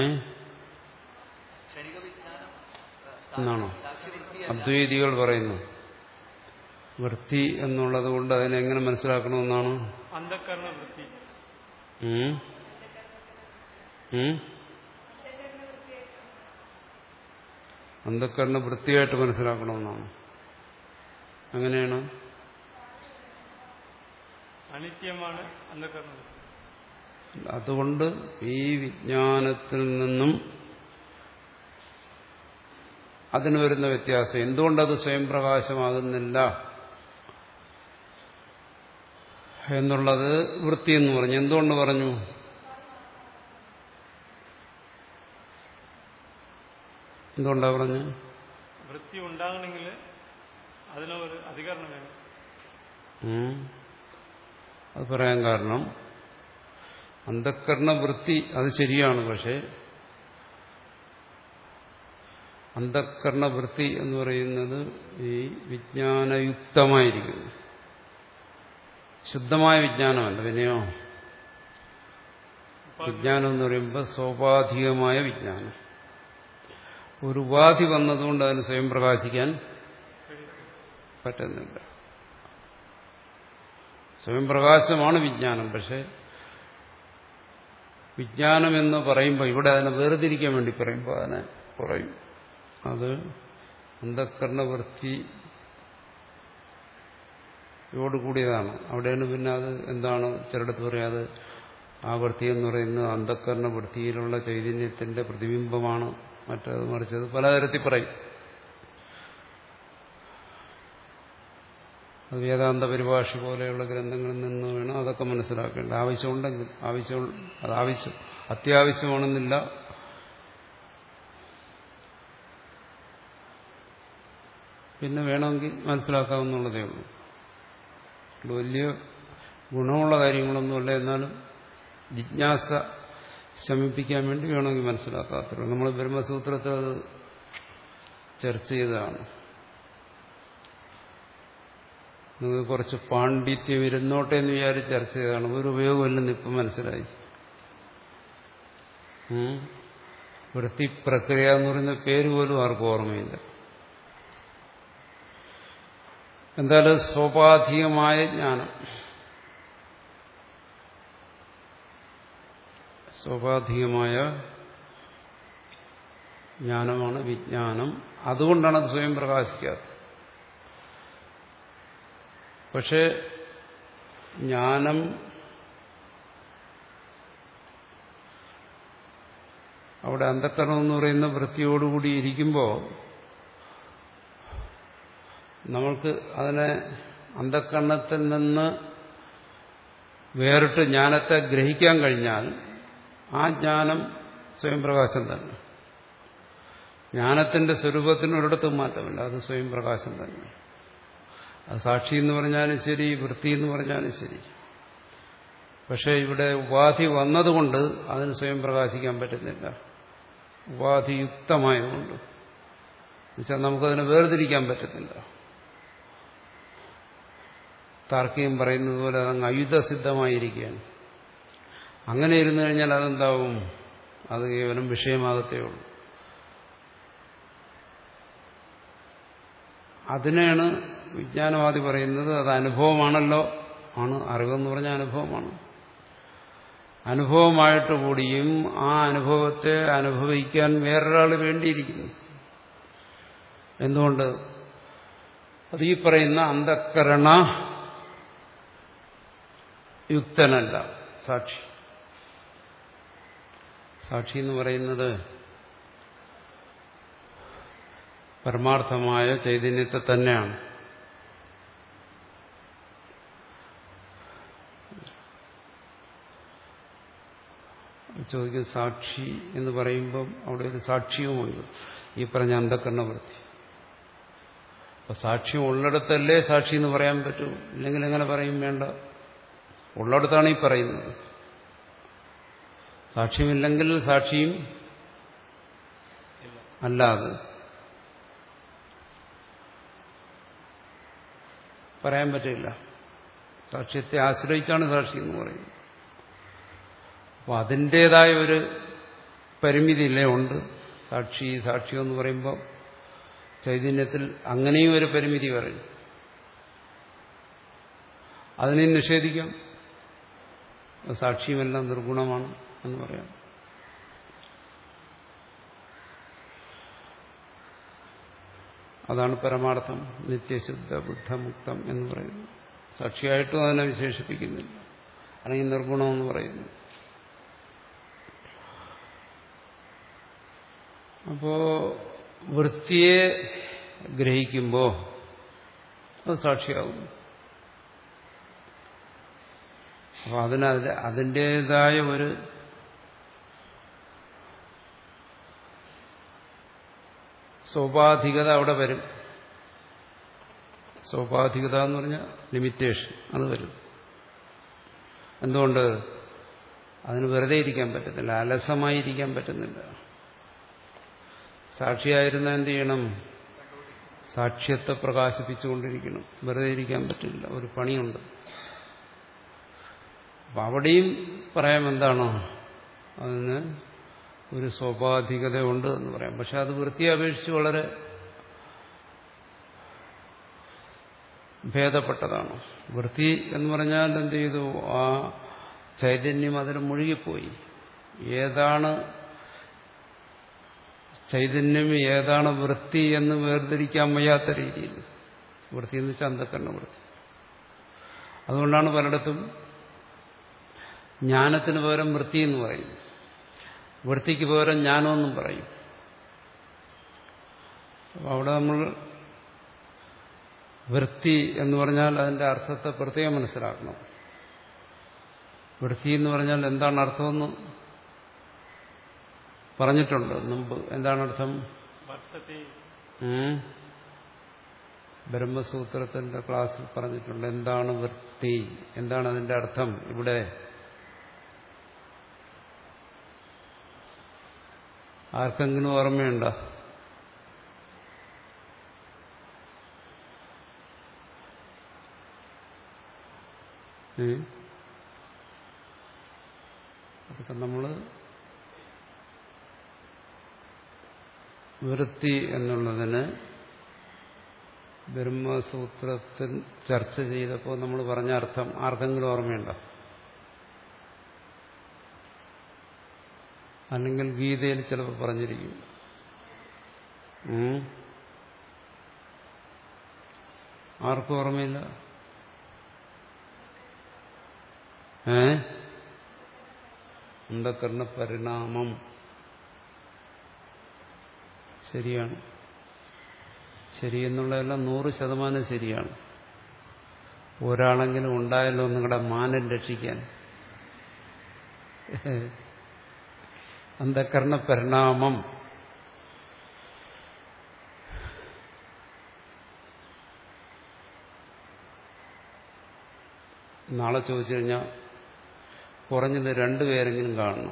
എന്നാണോ അദ്വൈതികൾ പറയുന്നു? വൃത്തി എന്നുള്ളത് കൊണ്ട് അതിനെങ്ങനെ മനസ്സിലാക്കണമെന്നാണ്? അന്ധകരണ വൃത്തി. അന്ധകരണ വൃത്തിയായിട്ട് മനസ്സിലാക്കണമെന്നാണ്. അങ്ങനെയാണ്. അനിത്യമാണ് അന്ധകരണ വൃത്തി. അതുകൊണ്ട് ഈ വിജ്ഞാനത്തിൽ നിന്നും അതിന് വരുന്ന വ്യത്യാസം, എന്തുകൊണ്ടത് സ്വയം പ്രകാശമാകുന്നില്ല എന്നുള്ളത് വൃത്തി എന്ന് പറഞ്ഞു. എന്തുകൊണ്ട് പറഞ്ഞു? എന്തുകൊണ്ടാ പറഞ്ഞു? വൃത്തി ഉണ്ടാകണമെങ്കിൽ അതിനൊരു അധികരണം വേണം. അത് പറയാൻ കാരണം അന്ധകരണ വൃത്തി അത് ശരിയാണ്. പക്ഷെ അന്ധകരണ വൃത്തി എന്ന് പറയുന്നത് ഈ വിജ്ഞാനയുക്തമായിരിക്കുന്നു, ശുദ്ധമായ വിജ്ഞാനമല്ല. പിന്നെയോ വിജ്ഞാനം എന്ന് പറയുമ്പോൾ സ്വാഭാവികമായ വിജ്ഞാനം. ഒരു ഉപാധി വന്നതുകൊണ്ട് അതിന് സ്വയം പ്രകാശിക്കാൻ പറ്റുന്നില്ല. സ്വയം പ്രകാശമാണ് വിജ്ഞാനം. പക്ഷെ വിജ്ഞാനം എന്ന് പറയുമ്പോൾ ഇവിടെ അതിനെ വേർതിരിക്കാൻ വേണ്ടി പറയുമ്പോൾ അതിനെ പറയും അത് അന്ധകരണവൃത്തിയോടുകൂടിയതാണ്. അവിടെയാണ് പിന്നെ അത് എന്താണ് ചിലടത്ത് പറയാതെ ആ വൃത്തി എന്ന് പറയുന്നത് അന്ധകരണ വൃത്തിയിലുള്ള ചൈതന്യത്തിന്റെ പ്രതിബിംബമാണ്, മറ്റത് മറിച്ചത് പലതരത്തിൽ പറയും. അത് വേദാന്ത പരിഭാഷ പോലെയുള്ള ഗ്രന്ഥങ്ങളിൽ നിന്ന് വേണം അതൊക്കെ മനസ്സിലാക്കേണ്ടത്. ആവശ്യമുണ്ടെങ്കിൽ ആവശ്യം അത് ആവശ്യം അത്യാവശ്യമാണെന്നില്ല. പിന്നെ വേണമെങ്കിൽ മനസ്സിലാക്കാവുന്നതേ ഉള്ളൂ. വലിയ ഗുണമുള്ള കാര്യങ്ങളൊന്നുമല്ല. എന്നാലും ജിജ്ഞാസ ശമിപ്പിക്കാൻ വേണ്ടി വേണമെങ്കിൽ മനസ്സിലാക്കാത്തുള്ളൂ. നമ്മൾ ബ്രഹ്മസൂത്രത്തിൽ അത് ചർച്ച ചെയ്തതാണ്. നിങ്ങൾക്ക് കുറച്ച് പാണ്ഡിത്യം ഇരുന്നോട്ടെ എന്ന് വിചാരിച്ച് ചർച്ച ചെയ്തതാണ്. ഒരു ഉപയോഗമില്ലെന്ന് ഇപ്പം മനസ്സിലായി. വൃത്തിപ്രക്രിയ എന്ന് പറയുന്ന പേര് പോലും ആർക്കും ഓർമ്മയില്ല. എന്തായാലും സ്വാഭാവികമായ ജ്ഞാനം, സ്വാഭാവികമായ ജ്ഞാനമാണ് വിജ്ഞാനം. അതുകൊണ്ടാണ് അത് സ്വയം പ്രകാശിക്കാത്തത്. പക്ഷെ ജ്ഞാനം അവിടെ അന്ധകരണം എന്ന് പറയുന്ന വൃത്തിയോടുകൂടി ഇരിക്കുമ്പോൾ നമ്മൾക്ക് അതിനെ അന്ധകരണത്തിൽ നിന്ന് വേറിട്ട് ജ്ഞാനത്തെ ഗ്രഹിക്കാൻ കഴിഞ്ഞാൽ ആ ജ്ഞാനം സ്വയം പ്രകാശം തന്നെ. ജ്ഞാനത്തിന്റെ സ്വരൂപത്തിന് ഒരിടത്തും മാറ്റമില്ല, അത് സ്വയം പ്രകാശം തന്നെ. അത് സാക്ഷി എന്ന് പറഞ്ഞാലും ശരി, വൃത്തി എന്ന് പറഞ്ഞാലും ശരി. പക്ഷെ ഇവിടെ ഉപാധി വന്നതുകൊണ്ട് അതിന് സ്വയം പ്രകാശിക്കാൻ പറ്റുന്നില്ല. ഉപാധിയുക്തമായതുകൊണ്ട് എന്നുവെച്ചാൽ നമുക്കതിനെ വേർതിരിക്കാൻ പറ്റുന്നില്ല. താർക്കികം പറയുന്നത് പോലെ അതങ്ങ് അയുധസിദ്ധമായിരിക്കുകയാണ്. അങ്ങനെ ഇരുന്നു കഴിഞ്ഞാൽ അതെന്താവും? അത് കേവലം വിഷയമാകത്തേ ഉള്ളൂ. അതിനെയാണ് വിജ്ഞാനവാദി പറയുന്നത് അത് അനുഭവമാണല്ലോ. ആണ്, അറിവെന്ന് പറഞ്ഞാൽ അനുഭവമാണ്. അനുഭവമായിട്ട് കൂടിയും ആ അനുഭവത്തെ അനുഭവിക്കാൻ വേറൊരാൾ വേണ്ടിയിരിക്കുന്നു. എന്തുകൊണ്ട്? അത് ഈ പറയുന്ന അന്ധക്കരണ യുക്തനല്ല സാക്ഷി. സാക്ഷി എന്ന് പറയുന്നത് പരമാർത്ഥമായ ചൈതന്യത്തെ തന്നെയാണ്. ചോദിക്കും സാക്ഷി എന്ന് പറയുമ്പം അവിടെ ഒരു സാക്ഷ്യവുമുണ്ട്, ഈ പറഞ്ഞ അന്ധക്കരണവൃത്തി. അപ്പൊ സാക്ഷ്യം ഉള്ളിടത്തല്ലേ സാക്ഷി എന്ന് പറയാൻ പറ്റൂ, ഇല്ലെങ്കിൽ എങ്ങനെ പറയും? വേണ്ട, ഉള്ളിടത്താണ് ഈ പറയുന്നത്. സാക്ഷ്യമില്ലെങ്കിൽ സാക്ഷിയും അല്ലാതെ പറയാൻ പറ്റില്ല. സാക്ഷ്യത്തെ ആശ്രയിച്ചാണ് സാക്ഷി എന്ന് പറയുന്നത്. അപ്പോൾ അതിൻ്റെതായ ഒരു പരിമിതിയില്ലേ ഉണ്ട്. സാക്ഷി സാക്ഷ്യം എന്ന് പറയുമ്പോൾ ചൈതന്യത്തിൽ അങ്ങനെയും ഒരു പരിമിതി പറയും. അതിനെ നിഷേധിക്കാം. സാക്ഷിയുമെല്ലാം നിർഗുണമാണ് എന്ന് പറയാം. അതാണ് പരമാർത്ഥം, നിത്യശുദ്ധ ബുദ്ധമുക്തം എന്ന് പറയുന്നത്. സാക്ഷിയായിട്ടും അതിനെ വിശേഷിപ്പിക്കുന്നില്ല, അല്ലെങ്കിൽ നിർഗുണമെന്ന് പറയുന്നു. അപ്പോ വൃത്തിയെ ഗ്രഹിക്കുമ്പോൾ അത് സാക്ഷിയാകുന്നു. അപ്പൊ അതിന് അതിൻ്റെതായ ഒരു സോപാധികത അവിടെ വരും. സോപാധികത എന്ന് പറഞ്ഞാൽ ലിമിറ്റേഷൻ, അത് വരും. എന്തുകൊണ്ട്? അതിന് വെറുതെ ഇരിക്കാൻ പറ്റത്തില്ല, അലസമായിരിക്കാൻ പറ്റുന്നില്ല. സാക്ഷിയായിരുന്ന എന്ത് ചെയ്യണം? സാക്ഷ്യത്തെ പ്രകാശിപ്പിച്ചുകൊണ്ടിരിക്കണം. വെറുതെ ഇരിക്കാൻ പറ്റില്ല, ഒരു പണിയുണ്ട്. അപ്പം അവിടെയും പറയാം എന്താണോ അതിന് ഒരു സ്വാഭാവികത ഉണ്ട് എന്ന് പറയാം. പക്ഷെ അത് വൃത്തിയെ അപേക്ഷിച്ച് വളരെ ഭേദപ്പെട്ടതാണ്. വൃത്തി എന്ന് പറഞ്ഞാൽ എന്ത് ചെയ്തു? ആ ചൈതന്യം അതിൽ മുഴുകിപ്പോയി. ഏതാണ് ചൈതന്യം, ഏതാണ് വൃത്തി എന്ന് വേർതിരിക്കാൻ വയ്യാത്ത രീതിയിൽ. വൃത്തി എന്ന് വെച്ചാൽ അന്ധക്കരണ വൃത്തി. അതുകൊണ്ടാണ് പലയിടത്തും ജ്ഞാനത്തിന് പകരം വൃത്തി എന്ന് പറയും, വൃത്തിക്ക് പകരം ജ്ഞാനമെന്നും പറയും. അപ്പോൾ അവിടെ നമ്മൾ വൃത്തി എന്ന് പറഞ്ഞാൽ അതിന്റെ അർത്ഥത്തെ പ്രത്യേകം മനസ്സിലാക്കണം. വൃത്തി എന്ന് പറഞ്ഞാൽ എന്താണ് അർത്ഥമെന്ന് പറഞ്ഞിട്ടുണ്ട് മുമ്പ്. എന്താണ് അർത്ഥം? ബ്രഹ്മസൂത്രത്തിന്റെ ക്ലാസ്സിൽ പറഞ്ഞിട്ടുണ്ട്. എന്താണ് വൃത്തി, എന്താണ് അതിന്റെ അർത്ഥം? ഇവിടെ ആർക്കെങ്കിലും ഓർമ്മയുണ്ടോ? അതൊക്കെ നമ്മള് വൃത്തി എന്നുള്ളതിന് ബ്രഹ്മസൂത്രത്തിൽ ചർച്ച ചെയ്തപ്പോൾ നമ്മൾ പറഞ്ഞ അർത്ഥം ആർക്കെങ്കിലും ഓർമ്മയുണ്ടോ? അല്ലെങ്കിൽ ഗീതയിൽ ചിലപ്പോൾ പറഞ്ഞിരിക്കും. ആർക്കും ഓർമ്മയില്ല? ഏ അന്ധക്കരണ പരിണാമം. ശരിയാണ്. ശരിയെന്നുള്ളതെല്ലാം നൂറ് ശതമാനം ശരിയാണ്. ഒരാളെങ്കിലും ഉണ്ടായല്ലോ നിങ്ങളുടെ മാനം രക്ഷിക്കാൻ. അന്ധക്കരണ പരിണാമം നാളെ ചോദിച്ചു കഴിഞ്ഞാൽ കുറഞ്ഞത് രണ്ടുപേരെങ്കിലും കാണണം.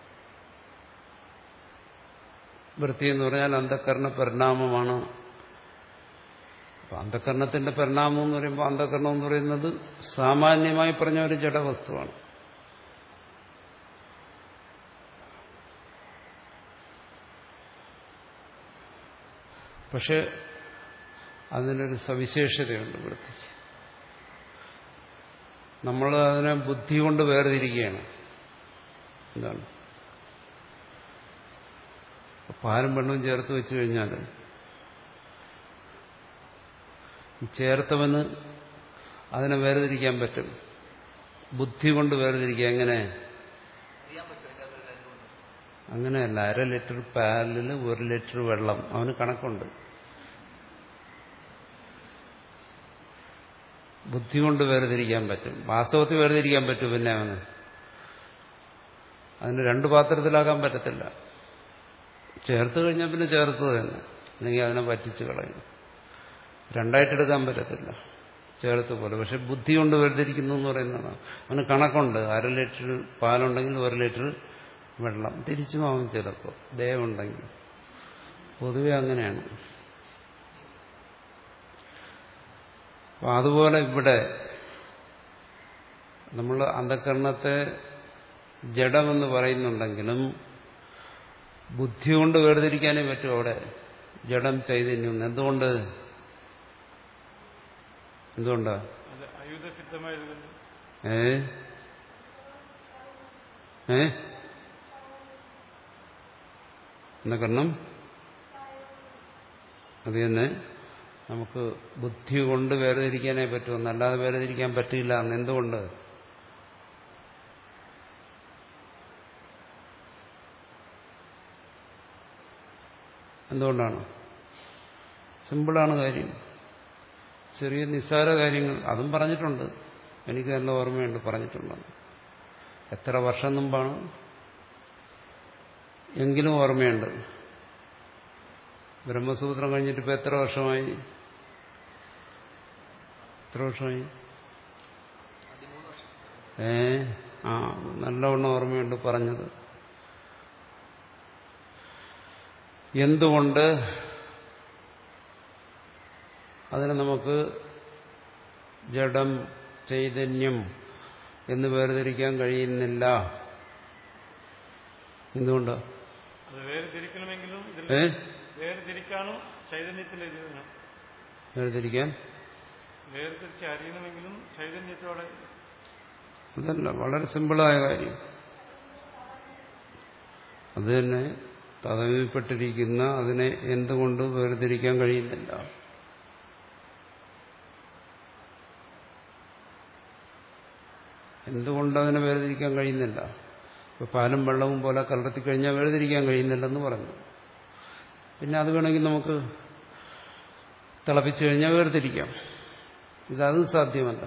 വൃത്തി എന്ന് പറഞ്ഞാൽ അന്ധക്കരണ പരിണാമമാണ്. അന്ധക്കരണത്തിന്റെ പരിണാമം എന്ന് പറയുമ്പോൾ അന്ധക്കരണം എന്ന് പറയുന്നത് സാമാന്യമായി പറഞ്ഞ ഒരു ജഡവസ്തുവാണ്. പക്ഷെ അതിനൊരു സവിശേഷതയുണ്ട് വൃത്തിക്ക്. നമ്മൾ അതിനെ ബുദ്ധി കൊണ്ട് വേർതിരിക്കുകയാണ്. എന്താണ്? പാലും വെള്ളവും ചേർത്ത് വെച്ച് കഴിഞ്ഞാൽ ഈ ചേർത്തവന് അതിനെ വേർതിരിക്കാൻ പറ്റും. ബുദ്ധി കൊണ്ട് വേർതിരിക്കുക. എങ്ങനെ? അങ്ങനെയല്ല. അര ലിറ്റർ പാലിൽ ഒരു ലിറ്റർ വെള്ളം, അവന് കണക്കുണ്ട്. ബുദ്ധി കൊണ്ട് വേർതിരിക്കാൻ പറ്റും. വാസ്തവത്തിൽ വേർതിരിക്കാൻ പറ്റും. പിന്നെ അവന് അതിന് രണ്ട് പാത്രത്തിലാക്കാൻ പറ്റത്തില്ല. ചേർത്ത് കഴിഞ്ഞാൽ പിന്നെ ചേർത്ത് തന്നെ, അല്ലെങ്കിൽ അതിനെ പറ്റിച്ച് കളയും. രണ്ടായിട്ടെടുക്കാൻ പറ്റത്തില്ല ചേർത്ത് പോലെ. പക്ഷെ ബുദ്ധി കൊണ്ട് വേർതിരിക്കുന്നു എന്ന് പറയുന്നതാണ്. അവന് കണക്കുണ്ട്. അര ലിറ്റർ പാലുണ്ടെങ്കിൽ ഒരു ലിറ്റർ വെള്ളം തിരിച്ചും ആവും ചിലപ്പോൾ, ദയവുണ്ടെങ്കിൽ. പൊതുവെ അങ്ങനെയാണ്. അപ്പം അതുപോലെ ഇവിടെ നമ്മൾ അന്ധകരണത്തെ ജഡമെന്ന് പറയുന്നുണ്ടെങ്കിലും ബുദ്ധി കൊണ്ട് വേർതിരിക്കാനേ പറ്റും. അവിടെ ജഡം ചൈതന്യം. എന്തുകൊണ്ട്? എന്തുകൊണ്ടാ? ഏ ഏ അന്ധകരണം അത് തന്നെ നമുക്ക് ബുദ്ധി കൊണ്ട് വേർതിരിക്കാനേ പറ്റുമെന്ന്, അല്ലാതെ വേർതിരിക്കാൻ പറ്റില്ല എന്ന്. എന്തുകൊണ്ട്? എന്തുകൊണ്ടാണ്? സിമ്പിളാണ് കാര്യം. ചെറിയ നിസ്സാര കാര്യങ്ങൾ അതും പറഞ്ഞിട്ടുണ്ട്. എനിക്ക് നല്ല ഓർമ്മയുണ്ട് പറഞ്ഞിട്ടുള്ളത്. എത്ര വർഷം മുമ്പാണ് എങ്കിലും ഓർമ്മയുണ്ട്. ബ്രഹ്മസൂത്രം കഴിഞ്ഞിട്ട് ഇപ്പം എത്ര വർഷമായി? എത്ര വർഷമായി? ഏ ആ നല്ലവണ്ണം ഓർമ്മയുണ്ട് പറഞ്ഞത്. എന്തുകൊണ്ട് അതിനെ നമുക്ക് ജഡം ചൈതന്യം എന്ന് വേർതിരിക്കാൻ കഴിയുന്നില്ല? എന്തുകൊണ്ടാ? ഏ വേർതിരിക്കാനോ ചൈതന്യത്തിൽ വേർതിരിക്കാൻ വേർതിരിച്ച് അറിയണമെങ്കിലും ചൈതന്യത്തോടെ. അതല്ല, വളരെ സിമ്പിളായ കാര്യം. അത് തന്നെ തദവിൽപ്പെട്ടിരിക്കുന്ന അതിനെ എന്തുകൊണ്ട് വേർതിരിക്കാൻ കഴിയുന്നില്ല? എന്തുകൊണ്ട് അതിനെ വേർതിരിക്കാൻ കഴിയുന്നില്ല? ഇപ്പൊ പാലും വെള്ളവും പോലെ കലർത്തി കഴിഞ്ഞാൽ വേർതിരിക്കാൻ കഴിയുന്നില്ലെന്ന് പറഞ്ഞു. പിന്നെ അത് വേണമെങ്കിൽ നമുക്ക് തിളപ്പിച്ചു കഴിഞ്ഞാൽ വേർതിരിക്കാം. ഇതതും സാധ്യമല്ല.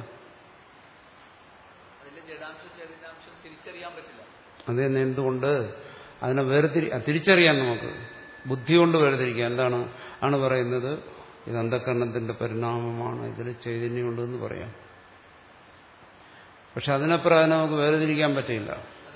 അത് തന്നെ. എന്തുകൊണ്ട് അതിനെ വേർതിരി തിരിച്ചറിയാൻ നമുക്ക് ബുദ്ധി കൊണ്ട് വേർതിരിക്കാം. എന്താണ് ആണ് പറയുന്നത്? ഇത് അന്ധകരണത്തിന്റെ പരിണാമമാണ്, ഇതിൽ ചൈതന്യമുണ്ടെന്ന് പറയാം. പക്ഷെ അതിനപ്പുറം അതിനെ നമുക്ക് വേർതിരിക്കാൻ പറ്റില്ല.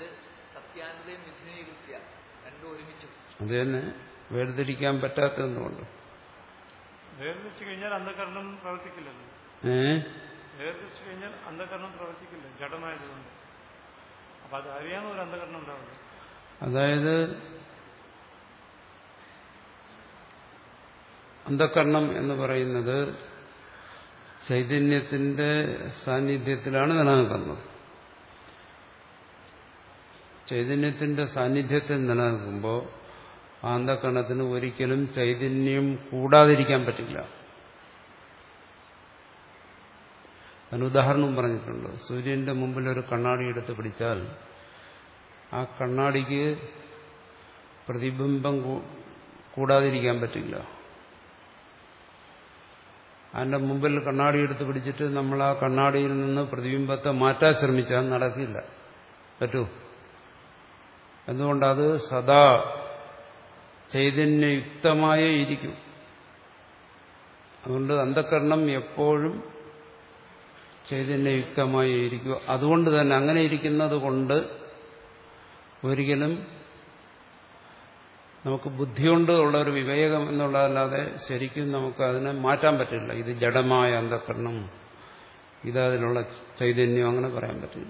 അത് തന്നെ വേർതിരിക്കാൻ പറ്റാത്തതുകൊണ്ട്. വേർതിരിച്ചു കഴിഞ്ഞാൽ അന്ധകരണം പ്രവർത്തിക്കില്ലല്ലോ. ഏഹ് വേർതിരിച്ചു കഴിഞ്ഞാൽ അന്ധകരണം പ്രവർത്തിക്കില്ല, ജഡമായതുകൊണ്ട്. അപ്പൊ അത് അറിയാവുന്ന ഒരു അന്ധകരണം ഉണ്ടാവില്ല. അതായത് അന്ധകരണം എന്ന് പറയുന്നത് ചൈതന്യത്തിന്റെ സാന്നിധ്യത്തിലാണ് നിലനിൽക്കുന്നത്. ചൈതന്യത്തിന്റെ സാന്നിധ്യത്തിൽ നിലനിൽക്കുമ്പോൾ ആ അന്ധകരണത്തിന് ഒരിക്കലും ചൈതന്യം കൂടാതിരിക്കാൻ പറ്റില്ല. അതിന് ഉദാഹരണം പറഞ്ഞിട്ടുണ്ട്. സൂര്യന്റെ മുമ്പിൽ ഒരു കണ്ണാടി എടുത്ത് പിടിച്ചാൽ ആ കണ്ണാടിക്ക് പ്രതിബിംബം കൂടാതിരിക്കാൻ പറ്റില്ല. അതിന്റെ മുമ്പിൽ കണ്ണാടി എടുത്ത് പിടിച്ചിട്ട് നമ്മൾ ആ കണ്ണാടിയിൽ നിന്ന് പ്രതിബിംബത്തെ മാറ്റാൻ ശ്രമിച്ചാൽ നടക്കില്ല. പറ്റൂ? എന്തുകൊണ്ടത് സദാ ചൈതന്യയുക്തമായേ ഇരിക്കും. അതുകൊണ്ട് അന്ധകരണം എപ്പോഴും ചൈതന്യയുക്തമായി ഇരിക്കുക. അതുകൊണ്ട് തന്നെ അങ്ങനെ ഇരിക്കുന്നത് കൊണ്ട് ഒരിക്കലും നമുക്ക് ബുദ്ധി കൊണ്ട് ഉള്ള ഒരു വിവേകം എന്നുള്ളതല്ലാതെ ശരിക്കും നമുക്ക് അതിനെ മാറ്റാൻ പറ്റില്ല. ഇത് ജഡമായ അന്ധകരണം, ഇതതിലുള്ള ചൈതന്യം, അങ്ങനെ പറയാൻ പറ്റില്ല.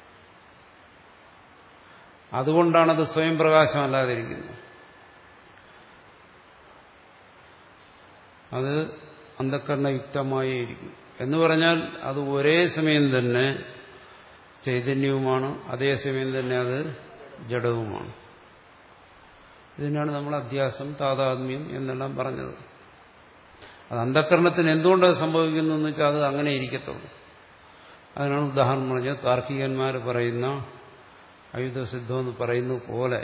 അതുകൊണ്ടാണത് സ്വയം പ്രകാശമല്ലാതിരിക്കുന്നത്. അത് അന്ധക്കരണയുക്തമായേ ഇരിക്കും. എന്ന് പറഞ്ഞാൽ അത് ഒരേ സമയം തന്നെ ചൈതന്യവുമാണ്, അതേസമയം തന്നെ അത് ജഡവുമാണ്. ഇതിനാണ് നമ്മൾ അധ്യാസം, താതാത്മ്യം എന്നെല്ലാം പറഞ്ഞത്. അത് അന്ധക്കരണത്തിന് എന്തുകൊണ്ടത് സംഭവിക്കുന്നു എന്ന് വെച്ചാൽ അത് അങ്ങനെ ഇരിക്കത്തുള്ളൂ. അതിനാണ് ഉദാഹരണം പറഞ്ഞത് താർക്കികന്മാർ പറയുന്ന അയുധസിദ്ധം എന്ന് പറയുന്ന പോലെ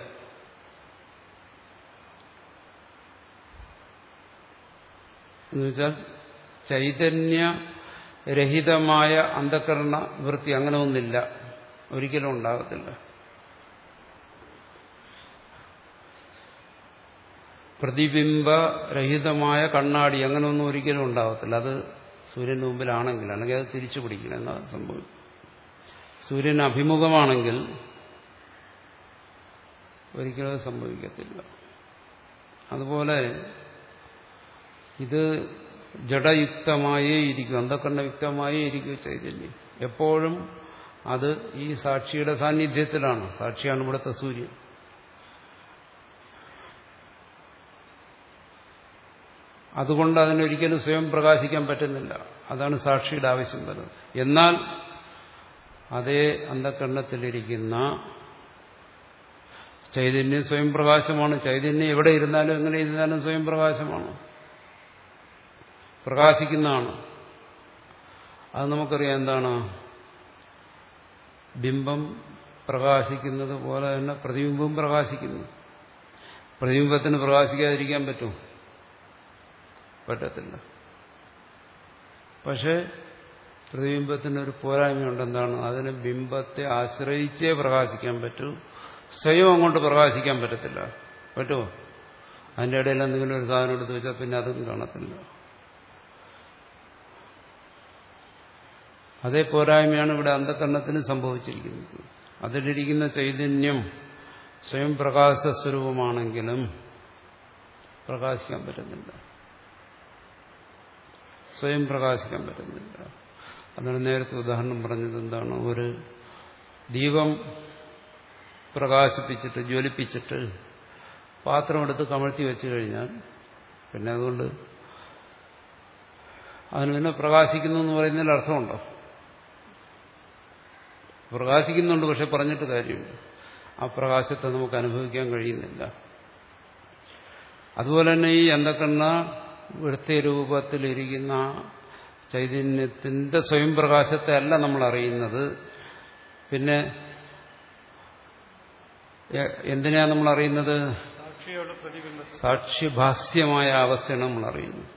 എന്നുവെച്ചാൽ ചൈതന്യരഹിതമായ അന്ധക്കരണ വൃത്തി അങ്ങനെ ഒന്നില്ല, ഒരിക്കലും ഉണ്ടാകത്തില്ല. പ്രതിബിംബരഹിതമായ കണ്ണാടി അങ്ങനെയൊന്നും ഒരിക്കലും ഉണ്ടാകത്തില്ല. അത് സൂര്യന് മുമ്പിലാണെങ്കിൽ, അല്ലെങ്കിൽ അത് തിരിച്ചു പിടിക്കണം എന്നാണ് സംഭവിക്കും. സൂര്യന് അഭിമുഖമാണെങ്കിൽ ഒരിക്കലും അത് സംഭവിക്കത്തില്ല. അതുപോലെ ഇത് ജഡയുക്തമായേ ഇരിക്കും, അന്ധക്കരണയുക്തമായേ ഇരിക്കും ചൈതന്യം. എപ്പോഴും അത് ഈ സാക്ഷിയുടെ സാന്നിധ്യത്തിലാണ്. സാക്ഷിയാണ് ഇവിടുത്തെ സൂര്യൻ. അതുകൊണ്ട് അതിനൊരിക്കലും സ്വയം പ്രകാശിക്കാൻ പറ്റുന്നില്ല. അതാണ് സാക്ഷിയുടെ ആവശ്യം വരുന്നത്. എന്നാൽ അതേ അന്ധക്കരണത്തിലിരിക്കുന്ന ചൈതന്യം സ്വയം പ്രകാശമാണ്. ചൈതന്യം എവിടെ ഇരുന്നാലും എങ്ങനെ ഇരുന്നാലും സ്വയം പ്രകാശമാണ്, പ്രകാശിക്കുന്നതാണ്. അത് നമുക്കറിയാം. എന്താണ്? ബിംബം പ്രകാശിക്കുന്നത് പോലെ തന്നെ പ്രതിബിംബം പ്രകാശിക്കുന്നു. പ്രതിബിംബത്തിന് പ്രകാശിക്കാതിരിക്കാൻ പറ്റും? പറ്റത്തില്ല. പക്ഷെ പ്രതിബിംബത്തിനൊരു പോരായ്മയുണ്ട്. എന്താണ്? അതിന് ബിംബത്തെ ആശ്രയിച്ചേ പ്രകാശിക്കാൻ പറ്റൂ, സ്വയം അങ്ങോട്ട് പ്രകാശിക്കാൻ പറ്റത്തില്ല. പറ്റുമോ? അതിൻ്റെ ഇടയിൽ എന്തെങ്കിലും ഒരു സാധനം എടുത്ത് വെച്ചാൽ പിന്നെ അതും കാണത്തില്ല. അതേ പോരായ്മയാണ് ഇവിടെ അന്ധക്കരണത്തിന് സംഭവിച്ചിരിക്കുന്നത്. അതിലിരിക്കുന്ന ചൈതന്യം സ്വയം പ്രകാശസ്വരൂപമാണെങ്കിലും പ്രകാശിക്കാൻ പറ്റുന്നില്ല, സ്വയം പ്രകാശിക്കാൻ പറ്റുന്നില്ല. അതാണ് നേരത്തെ ഉദാഹരണം പറഞ്ഞത്. എന്താണ്? ഒരു ദീപം പ്രകാശിപ്പിച്ചിട്ട് ജ്വലിപ്പിച്ചിട്ട് പാത്രം എടുത്ത് കമഴ്ത്തി വെച്ചു കഴിഞ്ഞാൽ പിന്നെ അതുകൊണ്ട് അതിന് പിന്നെ പ്രകാശിക്കുന്നു എന്ന് പറയുന്നതിൽ അർത്ഥമുണ്ടോ? പ്രകാശിക്കുന്നുണ്ട്, പക്ഷെ പറഞ്ഞിട്ട് കാര്യമില്ല. ആ പ്രകാശത്തെ നമുക്ക് അനുഭവിക്കാൻ കഴിയുന്നില്ല. അതുപോലെ തന്നെ ഈ അന്ധക്കരണ വൃത്തിരൂപത്തിലിരിക്കുന്ന ചൈതന്യത്തിന്റെ സ്വയം പ്രകാശത്തെ അല്ല നമ്മൾ അറിയുന്നത്. പിന്നെ എന്തിനാ നമ്മൾ അറിയുന്നത്? സാക്ഷ്യഭാസ്യമായ അവസ്ഥയാണ് നമ്മൾ അറിയുന്നത്.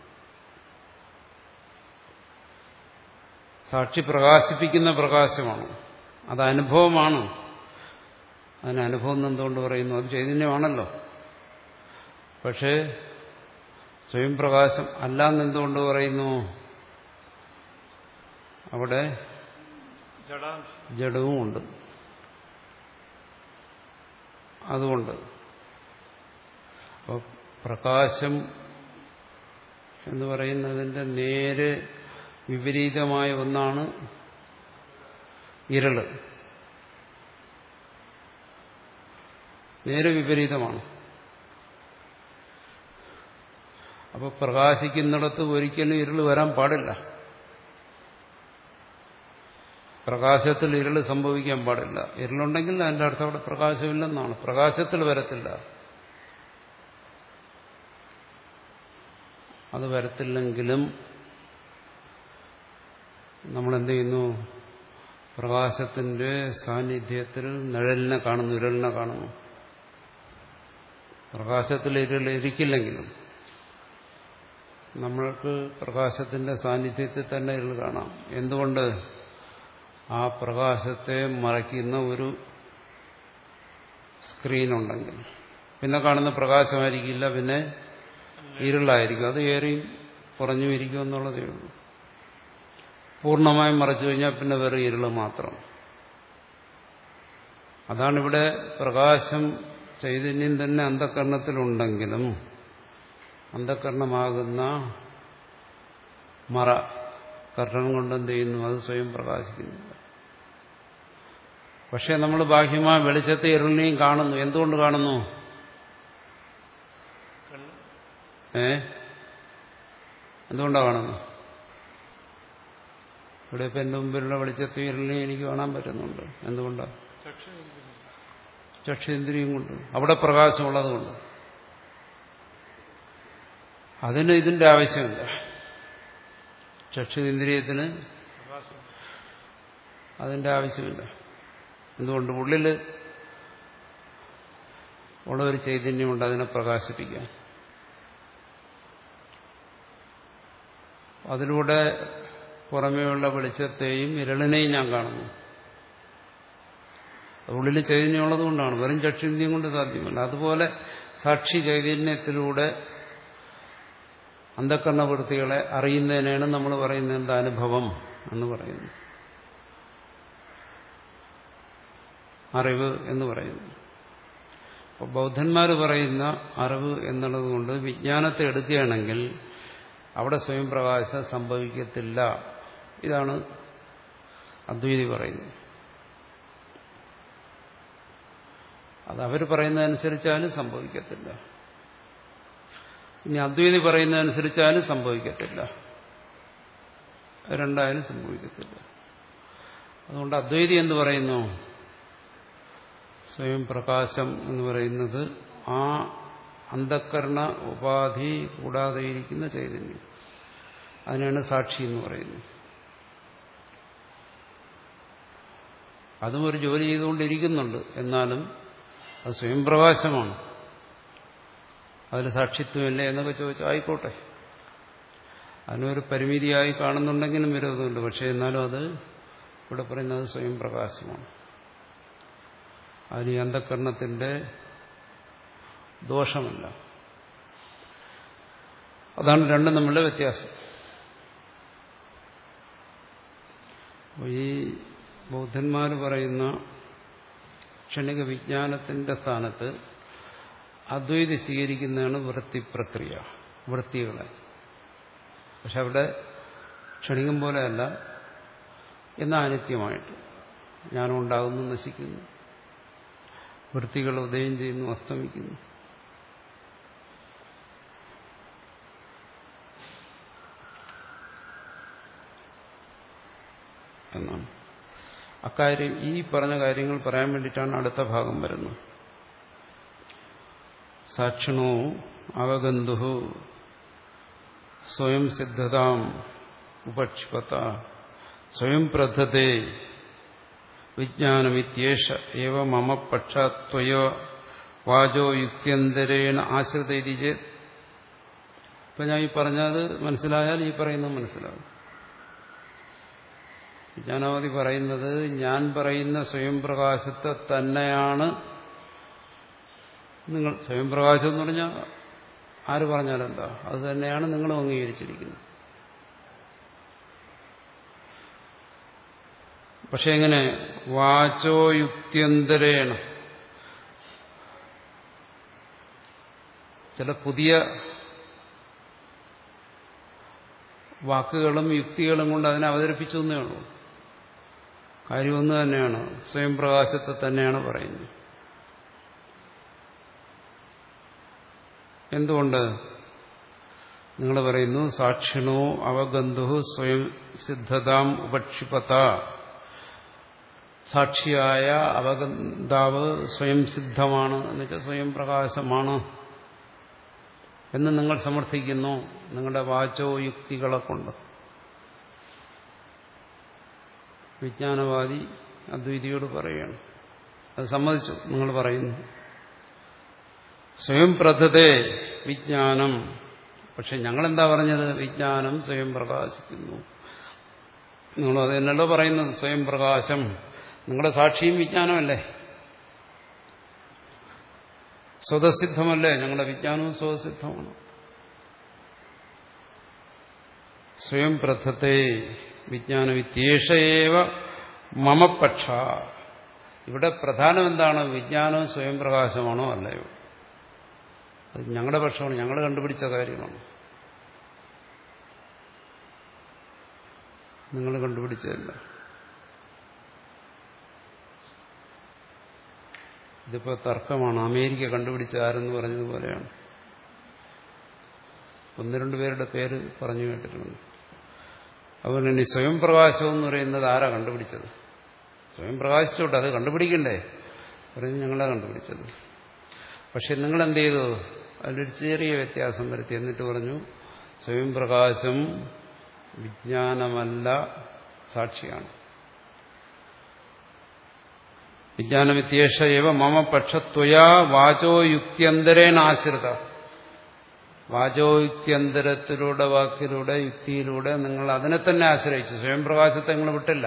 സാക്ഷി പ്രകാശിപ്പിക്കുന്ന പ്രകാശമാണ്, അത് അനുഭവമാണ്. അതിന് അനുഭവം എന്തുകൊണ്ട് പറയുന്നു? അത് ചൈതന്യമാണല്ലോ. പക്ഷേ സ്വയം പ്രകാശം അല്ലാന്ന് എന്തുകൊണ്ട് പറയുന്നു? അവിടെ ജഡവുമുണ്ട്. അതുകൊണ്ട് അപ്പോൾ പ്രകാശം എന്ന് പറയുന്നതിന്റെ നേരെ വിപരീതമായ ഒന്നാണ് ഇരുള്. നേരെ വിപരീതമാണ്. അപ്പോൾ പ്രകാശിക്കുന്നിടത്ത് ഒരിക്കലും ഇരുള് വരാൻ പാടില്ല. പ്രകാശത്തിൽ ഇരുള് സംഭവിക്കാൻ പാടില്ല. ഇരുളുണ്ടെങ്കിൽ അതിൻ്റെ അർത്ഥം അവിടെ പ്രകാശമില്ലെന്നാണ്. പ്രകാശത്തിൽ വരത്തില്ല. അത് വരത്തില്ലെങ്കിലും നമ്മളെന്ത് ചെയ്യുന്നു? പ്രകാശത്തിന്റെ സാന്നിധ്യത്തിൽ നിഴലിനെ കാണുന്നു, ഇരുളിനെ കാണുന്നു. പ്രകാശത്തിൽ ഇരുൾ ഇരിക്കില്ലെങ്കിലും നമ്മൾക്ക് പ്രകാശത്തിന്റെ സാന്നിധ്യത്തിൽ തന്നെ ഇരുൾ കാണാം. എന്തുകൊണ്ട്? ആ പ്രകാശത്തെ മറയ്ക്കുന്ന ഒരു സ്ക്രീനുണ്ടെങ്കിൽ പിന്നെ കാണുന്ന പ്രകാശമായിരിക്കില്ല, പിന്നെ ഇരുളായിരിക്കും. അത് ഏറിയും കുറഞ്ഞും ഇരിക്കും എന്നുള്ളതേ ഉള്ളൂ. പൂർണ്ണമായും മറച്ചു കഴിഞ്ഞാൽ പിന്നെ വെറും ഇരുള് മാത്രം. അതാണിവിടെ പ്രകാശം ചൈതന്യം തന്നെ അന്ധക്കരണത്തിലുണ്ടെങ്കിലും അന്ധക്കരണമാകുന്ന മറ കർട്ടൻ കൊണ്ടെന്ത് ചെയ്യുന്നു? അത് സ്വയം പ്രകാശിക്കുന്നില്ല. പക്ഷെ നമ്മൾ ബാഹ്യമായ വെളിച്ചത്തെ ഇരുളിനെയും കാണുന്നു. എന്തുകൊണ്ട് കാണുന്നു? ഏ എന്തുകൊണ്ടാണ് കാണുന്നത്? ഇവിടെ ഇപ്പം എൻ്റെ മുമ്പിലുള്ള വെളിച്ചത്തെ ഇരുളിനെ എനിക്ക് കാണാൻ പറ്റുന്നുണ്ട്. എന്തുകൊണ്ടാണ്? ചക്ഷുന്ദ്രിയം കൊണ്ട്. അവിടെ പ്രകാശമുള്ളത് കൊണ്ട്. അതിന് ഇതിന്റെ ആവശ്യമില്ല. ചക്ഷുന്ദ്രിയത്തിന് അതിന്റെ ആവശ്യമില്ല. എന്തുകൊണ്ട്? ഉള്ളിൽ ഉള്ള ഒരു ചൈതന്യമുണ്ട് അതിനെ പ്രകാശിപ്പിക്കാൻ. അതിലൂടെ പുറമേയുള്ള വെളിച്ചത്തെയും ഇരളിനെയും ഞാൻ കാണുന്നു. ഉള്ളിൽ ചൈതന്യമുള്ളത് കൊണ്ടാണ്. വെറും ചക്ഷുന്ദ്രിയം കൊണ്ട് സാധ്യമല്ല. അതുപോലെ സാക്ഷി ചൈതന്യത്തിലൂടെ അന്ധക്കരണവൃത്തികളെ അറിയുന്നതിനാണ് നമ്മൾ പറയുന്നത് എന്താ അനുഭവം എന്ന് പറയുന്നത്, അറിവ് എന്ന് പറയുന്നു. അപ്പോൾ ബൗദ്ധന്മാർ പറയുന്ന അറിവ് എന്നുള്ളത് കൊണ്ട് വിജ്ഞാനത്തെ എടുക്കുകയാണെങ്കിൽ അവിടെ സ്വയം പ്രകാശം സംഭവിക്കത്തില്ല. ഇതാണ് അദ്വൈതി പറയുന്നത്. അത് അവർ പറയുന്നതനുസരിച്ചാലും സംഭവിക്കത്തില്ല. ഇനി അദ്വൈതി പറയുന്നതനുസരിച്ചാലും സംഭവിക്കത്തില്ല. രണ്ടായാലും സംഭവിക്കത്തില്ല. അതുകൊണ്ട് അദ്വൈതി എന്ന് പറയുന്നു സ്വയം പ്രകാശം എന്ന് പറയുന്നത് ആ അന്ധക്കരണ ഉപാധി കൂടാതെ ഇരിക്കുന്ന ചൈതന്യം. അതിനാണ് സാക്ഷി എന്ന് പറയുന്നത്. അതും ഒരു ജോലി ചെയ്തുകൊണ്ടിരിക്കുന്നുണ്ട്. എന്നാലും അത് സ്വയം പ്രകാശമാണ്. അതിൽ സാക്ഷിത്വമില്ലേ എന്നൊക്കെ ചോദിച്ചാൽ ആയിക്കോട്ടെ, അതിനൊരു പരിമിതിയായി കാണുന്നുണ്ടെങ്കിലും വിരോധമുണ്ട്. പക്ഷെ എന്നാലും അത് ഇവിടെ പറയുന്നത് സ്വയം പ്രകാശമാണ്. അതിന് ഈ അന്ധക്കരണത്തിന്റെ ദോഷമല്ല. അതാണ് രണ്ടും തമ്മിലുള്ള വ്യത്യാസം. ഈ ബൗദ്ധന്മാർ പറയുന്ന ക്ഷണിക വിജ്ഞാനത്തിന്റെ സ്ഥാനത്ത് അദ്വൈതി സ്വീകരിക്കുന്നതാണ് വൃത്തി പ്രക്രിയ, വൃത്തികളെ. പക്ഷെ അവിടെ ക്ഷണികം പോലെയല്ല, എന്നാൽ അനിത്യമായിട്ട് ജ്ഞാനം ഉണ്ടാകുന്നു, നശിക്കുന്നു, വൃത്തികൾ ഉദയം ചെയ്യുന്നു, അസ്തമിക്കുന്നു. എന്നാണ് അക്കാര്യം. ഈ പറഞ്ഞ കാര്യങ്ങൾ പറയാൻ വേണ്ടിയിട്ടാണ് അടുത്ത ഭാഗം വരുന്നത്. സാക്ഷിണോ അവഗന്ധു സ്വയം സിദ്ധതാം ഉപക്ഷിപത സ്വയം പ്രദ്ധത്തെ വിജ്ഞാനമിത്യേഷ ഏവ മമ പക്ഷത്വയോ വാചോ യുക്തിയന്തരേണ ആശ്രിത ഇതി ചേത്. ഇപ്പൊ ഞാൻ ഈ പറഞ്ഞത് മനസ്സിലായാൽ ഈ പറയുന്നത് മനസ്സിലാകും. വിജ്ഞാനവാദി പറയുന്നത് ഞാൻ പറയുന്ന സ്വയം പ്രകാശത്തെ തന്നെയാണ് നിങ്ങൾ. സ്വയം പ്രകാശം എന്ന് പറഞ്ഞാൽ ആര് പറഞ്ഞാലെന്താ, അത് തന്നെയാണ് നിങ്ങളും അംഗീകരിച്ചിരിക്കുന്നത്. പക്ഷെ എങ്ങനെ? വാചോ യുക്തിയന്തരേണ, ചില പുതിയ വാക്കുകളും യുക്തികളും കൊണ്ട് അതിനെ അവതരിപ്പിച്ചു എന്നേ ഉള്ളൂ. കാര്യം ഒന്ന് തന്നെയാണ്, സ്വയം പ്രകാശത്തെ തന്നെയാണ് പറയുന്നത്. എന്തുകൊണ്ട്? നിങ്ങൾ പറയുന്നു സാക്ഷിണോ അവഗന്ധു സ്വയം സിദ്ധതാം ഉപക്ഷിപത, സാക്ഷിയായ അവഗന്ധാവ് സ്വയം സിദ്ധമാണ്, എന്നുവെച്ചാൽ സ്വയം പ്രകാശമാണ് എന്ന് നിങ്ങൾ സമർത്ഥിക്കുന്നു നിങ്ങളുടെ വാചോ യുക്തികളെ കൊണ്ട്. വിജ്ഞാനവാദി അദ്വൈതിയോട് പറയുകയാണ്, അത് സമ്മതിച്ചു, നിങ്ങൾ പറയുന്നു സ്വയം പ്രദ്ധതേ വിജ്ഞാനം. പക്ഷെ ഞങ്ങളെന്താ പറഞ്ഞത്? വിജ്ഞാനം സ്വയം പ്രകാശിക്കുന്നു. നിങ്ങൾ അത് തന്നെയല്ലോ പറയുന്നത്, സ്വയം പ്രകാശം. നിങ്ങളുടെ സാക്ഷിയും വിജ്ഞാനമല്ലേ, സ്വതസിദ്ധമല്ലേ? ഞങ്ങളുടെ വിജ്ഞാനവും സ്വതസിദ്ധമാണ്. സ്വയം പ്രദ്ധത്തെ വിജ്ഞാനവിത്യേഷയേവ മമ പക്ഷ. ഇവിടെ പ്രധാനം എന്താണ്? വിജ്ഞാനവും സ്വയം പ്രകാശമാണോ അല്ലയോ? അത് ഞങ്ങളുടെ പക്ഷമാണ്, ഞങ്ങൾ കണ്ടുപിടിച്ച കാര്യമാണ്. നിങ്ങൾ കണ്ടുപിടിച്ചതല്ല. ഇതിപ്പോ തർക്കമാണ്. അമേരിക്ക കണ്ടുപിടിച്ച ആരെന്ന് പറഞ്ഞതുപോലെയാണ്. ഒന്ന് രണ്ട് പേരുടെ പേര് പറഞ്ഞു കേട്ടിട്ടുണ്ട്. അതുപോലെ തന്നെ സ്വയം പ്രകാശം എന്ന് പറയുന്നത് ആരാ കണ്ടുപിടിച്ചത്? സ്വയം പ്രകാശിച്ചോട്ടെ, അത് കണ്ടുപിടിക്കണ്ടേ? പറയുന്നത് ഞങ്ങളാ കണ്ടുപിടിച്ചത്. പക്ഷെ നിങ്ങളെന്ത് ചെയ്തു? അതിലൊരു ചെറിയ വ്യത്യാസം വരുത്തി. എന്നിട്ട് പറഞ്ഞു സ്വയം പ്രകാശം വിജ്ഞാനമല്ല, സാക്ഷിയാണ്. വിജ്ഞാനമിത്യേഷ ഏവ മമ പക്ഷത്വയാ വാചോ യുക്തിയന്തരേണ ആശ്രിത. വാചോയുക്തിയന്തരത്തിലൂടെ, വാക്കിലൂടെ, യുക്തിയിലൂടെ നിങ്ങൾ അതിനെ തന്നെ ആശ്രയിച്ചു. സ്വയം പ്രകാശത്തെ നിങ്ങൾ വിട്ടില്ല.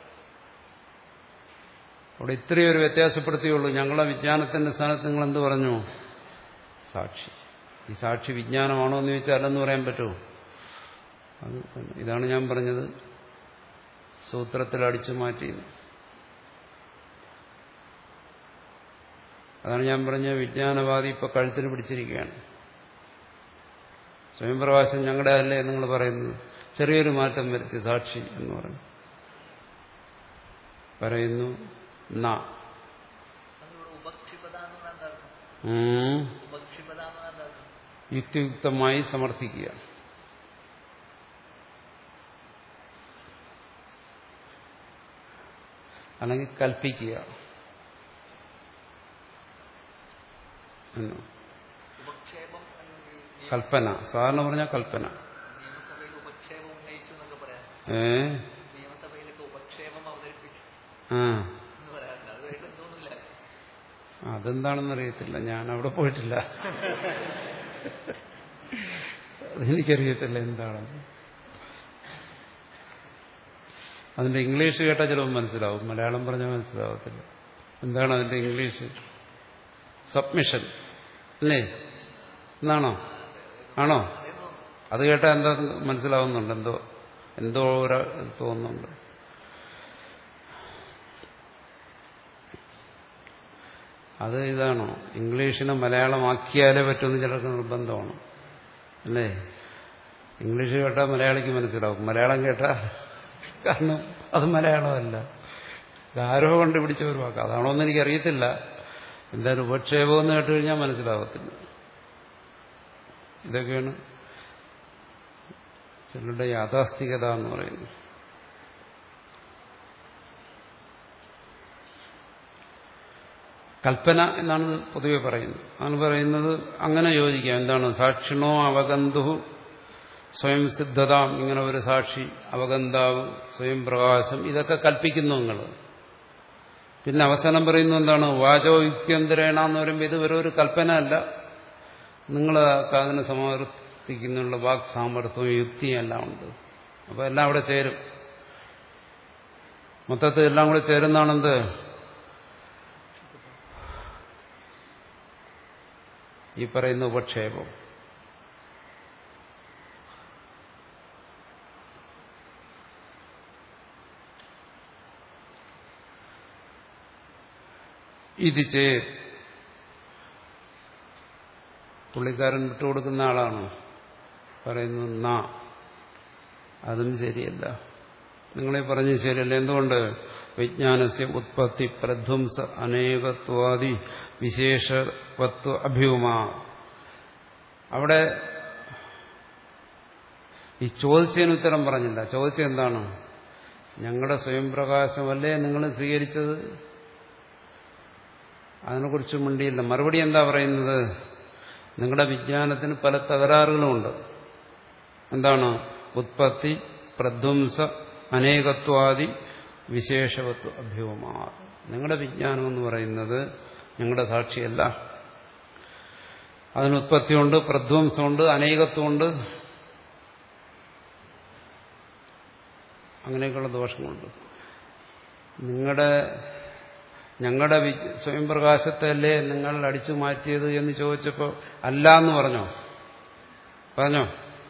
അവിടെ ഇത്രയും ഒരു വ്യത്യാസപ്പെടുത്തിയുള്ളൂ. ഞങ്ങളെ വിജ്ഞാനത്തിന്റെ സ്ഥാനത്ത് നിങ്ങൾ എന്ത് പറഞ്ഞു? സാക്ഷി. ഈ സാക്ഷി വിജ്ഞാനമാണോ എന്ന് ചോദിച്ചാൽ അല്ലെന്ന് പറയാൻ പറ്റുമോ? അത് ഇതാണ് ഞാൻ പറഞ്ഞത്, സൂത്രത്തിൽ അടിച്ചു മാറ്റി. അതാണ് ഞാൻ പറഞ്ഞ വിജ്ഞാനവാദി ഇപ്പൊ കഴുത്തിന് പിടിച്ചിരിക്കുകയാണ്. സ്വയം പ്രകാശം ഞങ്ങളുടെ അല്ലേ നിങ്ങൾ പറയുന്നത്. ചെറിയൊരു മാറ്റം വരുത്തി, സാക്ഷി എന്ന് പറഞ്ഞു പറയുന്നു. യുക്തിയുക്തമായി സമർത്ഥിക്കുക. അല്ലെങ്കിൽ കൽപ്പിക്കുക. കൽപ്പന, സാധാരണ പറഞ്ഞാൽ കൽപ്പന. ഏ ആ അതെന്താണെന്നറിയത്തില്ല, ഞാൻ അവിടെ പോയിട്ടില്ല. അതെനിക്കറിയത്തില്ല എന്താണെന്ന്. അതിന്റെ ഇംഗ്ലീഷ് കേട്ടാൽ ചിലപ്പോൾ മനസ്സിലാവും, മലയാളം പറഞ്ഞാൽ മനസ്സിലാവത്തില്ല. എന്താണ് അതിന്റെ ഇംഗ്ലീഷ്? സബ്മിഷൻ അല്ലേ? എന്നാണോ? ആണോ? അത് കേട്ടാൽ എന്താ മനസ്സിലാവുന്നുണ്ട്? എന്തോ എന്തോ തോന്നുന്നുണ്ട്. അത് ഇതാണോ? ഇംഗ്ലീഷിനെ മലയാളമാക്കിയാലേ പറ്റുമെന്ന് ചിലർക്ക് നിർബന്ധമാണ് അല്ലേ? ഇംഗ്ലീഷ് കേട്ടാൽ മലയാളിക്ക് മനസ്സിലാവും, മലയാളം കേട്ടാൽ, കാരണം അത് മലയാളമല്ല, ഇതാരോ കണ്ടുപിടിച്ച ഒരു വാക്ക്. അതാണോന്ന് എനിക്കറിയത്തില്ല. എന്തായാലും ഉപക്ഷേപം എന്ന് കേട്ട് കഴിഞ്ഞാൽ മനസ്സിലാവത്തില്ല. ഇതൊക്കെയാണ് ചിലരുടെ യാഥാസ്ഥികത എന്ന് പറയുന്നത്. കൽപ്പന എന്നാണ് പൊതുവെ പറയുന്നത്. ആണ് പറയുന്നത് അങ്ങനെ യോജിക്കാം. എന്താണ്? സാക്ഷിണോ അവഗന്തു സ്വയം സിദ്ധത, ഇങ്ങനെ ഒരു സാക്ഷി, അവഗന്താവ്, സ്വയം പ്രകാശം, ഇതൊക്കെ കൽപ്പിക്കുന്നു നിങ്ങൾ. പിന്നെ അവസാനം പറയുന്നു എന്താണ്? വാചോ യുക്തിയന്തരേണ എന്ന് പറയുമ്പോൾ ഇത് വെറും ഒരു കൽപ്പന അല്ല, നിങ്ങൾ അതിനെ സമർത്ഥിക്കുന്നുള്ള വാക് സാമർത്ഥ്യവും യുക്തിയും എല്ലാം ഉണ്ട്. അപ്പോൾ എല്ലാം അവിടെ ചേരും. മൊത്തത്തിൽ എല്ലാം കൂടെ ചേരുന്നതാണെന്ത്? ഈ പറയുന്ന ഉപക്ഷേപം. ഇത് ചേ പുള്ളിക്കാരൻ വിട്ടുകൊടുക്കുന്ന ആളാണ് പറയുന്നു. നാ അതും ശരിയല്ല, നിങ്ങളെ പറഞ്ഞത് ശരിയല്ല. എന്തുകൊണ്ട്? വിജ്ഞാനസ്യ ഉത്പത്തി പ്രധ്വംസ അനേകത്വാദി വിശേഷവത്വ അഭ്യൂമാ. അവിടെ ഈ ചോദിച്ചതിന് ഉത്തരം പറഞ്ഞില്ല. ചോദിച്ചത് എന്താണ്? ഞങ്ങളുടെ സ്വയം പ്രകാശമല്ലേ നിങ്ങൾ സ്വീകരിച്ചത്? അതിനെക്കുറിച്ച് മിണ്ടിയില്ല. മറുപടി എന്താ പറയുന്നത്? നിങ്ങളുടെ വിജ്ഞാനത്തിന് പല തകരാറുകളുമുണ്ട്. എന്താണ്? ഉത്പത്തി പ്രധ്വംസ അനേകത്വാദി വിശേഷവത്വ അഭ്യൂമാ. നിങ്ങളുടെ വിജ്ഞാനം എന്ന് പറയുന്നത് ഞങ്ങളുടെ സാക്ഷിയല്ല. അതിന് ഉത്പത്തിയുണ്ട്, പ്രധ്വംസമുണ്ട്, അനേകത്വമുണ്ട്, അങ്ങനെയൊക്കെയുള്ള ദോഷങ്ങളുണ്ട്. നിങ്ങളുടെ ഞങ്ങളുടെ സ്വയം പ്രകാശത്തെ അല്ലേ നിങ്ങൾ അടിച്ചു മാറ്റിയത് എന്ന് ചോദിച്ചപ്പോൾ അല്ല എന്ന് പറഞ്ഞോ? പറഞ്ഞോ?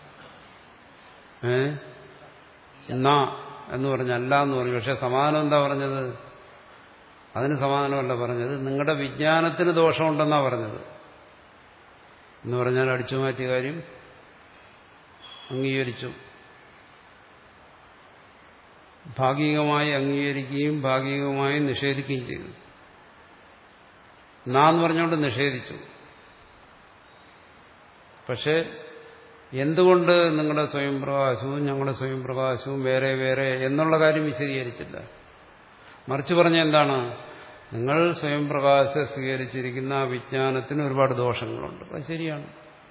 ഏ എന്നാ എന്ന് പറഞ്ഞു, അല്ല എന്ന് പറഞ്ഞു. പക്ഷെ സമാധാനം എന്താ പറഞ്ഞത്? അതിന് സമാധാനമല്ല പറഞ്ഞത്, നിങ്ങളുടെ വിജ്ഞാനത്തിന് ദോഷമുണ്ടെന്നാ പറഞ്ഞത്. എന്ന് പറഞ്ഞാൽ അടിച്ചു മാറ്റിയ കാര്യം അംഗീകരിച്ചു. ഭാഗികമായി അംഗീകരിക്കുകയും ഭാഗികമായി നിഷേധിക്കുകയും ചെയ്തു. നാന്ന് പറഞ്ഞുകൊണ്ട് നിഷേധിച്ചു. പക്ഷെ എന്തുകൊണ്ട് നിങ്ങളുടെ സ്വയം പ്രകാശവും ഞങ്ങളുടെ സ്വയം പ്രകാശവും വേറെ വേറെ എന്നുള്ള കാര്യം വിശദീകരിച്ചില്ല. മറിച്ച് പറഞ്ഞ എന്താണ്, നിങ്ങൾ സ്വയം പ്രകാശം സ്വീകരിച്ചിരിക്കുന്ന ആ വിജ്ഞാനത്തിന് ഒരുപാട് ദോഷങ്ങളുണ്ട്. അത് ശരിയാണ്,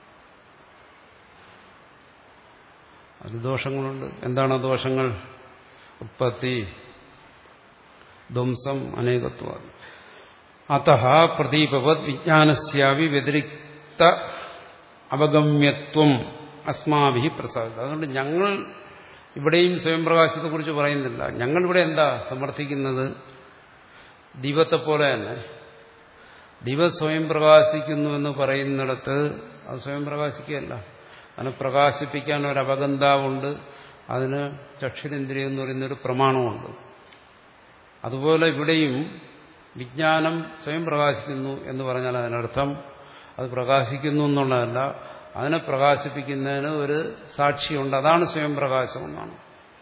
അത് ദോഷങ്ങളുണ്ട്. എന്താണ് ദോഷങ്ങൾ? ഉത്പത്തി, ധ്വംസം, അനേകത്വം. അതഃ പ്രദീപവത് വിജ്ഞാനസ്യാവി വ്യതിരിക്ത അവഗമ്യത്വം അസ്മാഭിഹി പ്രസാദിത. അതുകൊണ്ട് ഞങ്ങൾ ഇവിടെയും സ്വയം പ്രകാശത്തെക്കുറിച്ച് പറയുന്നില്ല. ഞങ്ങളിവിടെ എന്താ സമർത്ഥിക്കുന്നത്? ദീപത്തെ പോലെ തന്നെ ദീപം സ്വയം പ്രകാശിക്കുന്നു എന്ന് പറയുന്നിടത്ത് അത് സ്വയം പ്രകാശിക്കുകയല്ല, അതിനെ പ്രകാശിപ്പിക്കാൻ ഒരു അപഗന്താവുണ്ട്, അതിന് ചക്ഷുരേന്ദ്രിയം എന്ന് പറയുന്നൊരു പ്രമാണമുണ്ട്. അതുപോലെ ഇവിടെയും വിജ്ഞാനം സ്വയം പ്രകാശിക്കുന്നു എന്ന് പറഞ്ഞാൽ അതിനർത്ഥം അത് പ്രകാശിക്കുന്നു എന്നുള്ളതല്ല, അതിനെ പ്രകാശിപ്പിക്കുന്നതിന് ഒരു സാക്ഷിയുണ്ട്, അതാണ് സ്വയം പ്രകാശം എന്നാണ്.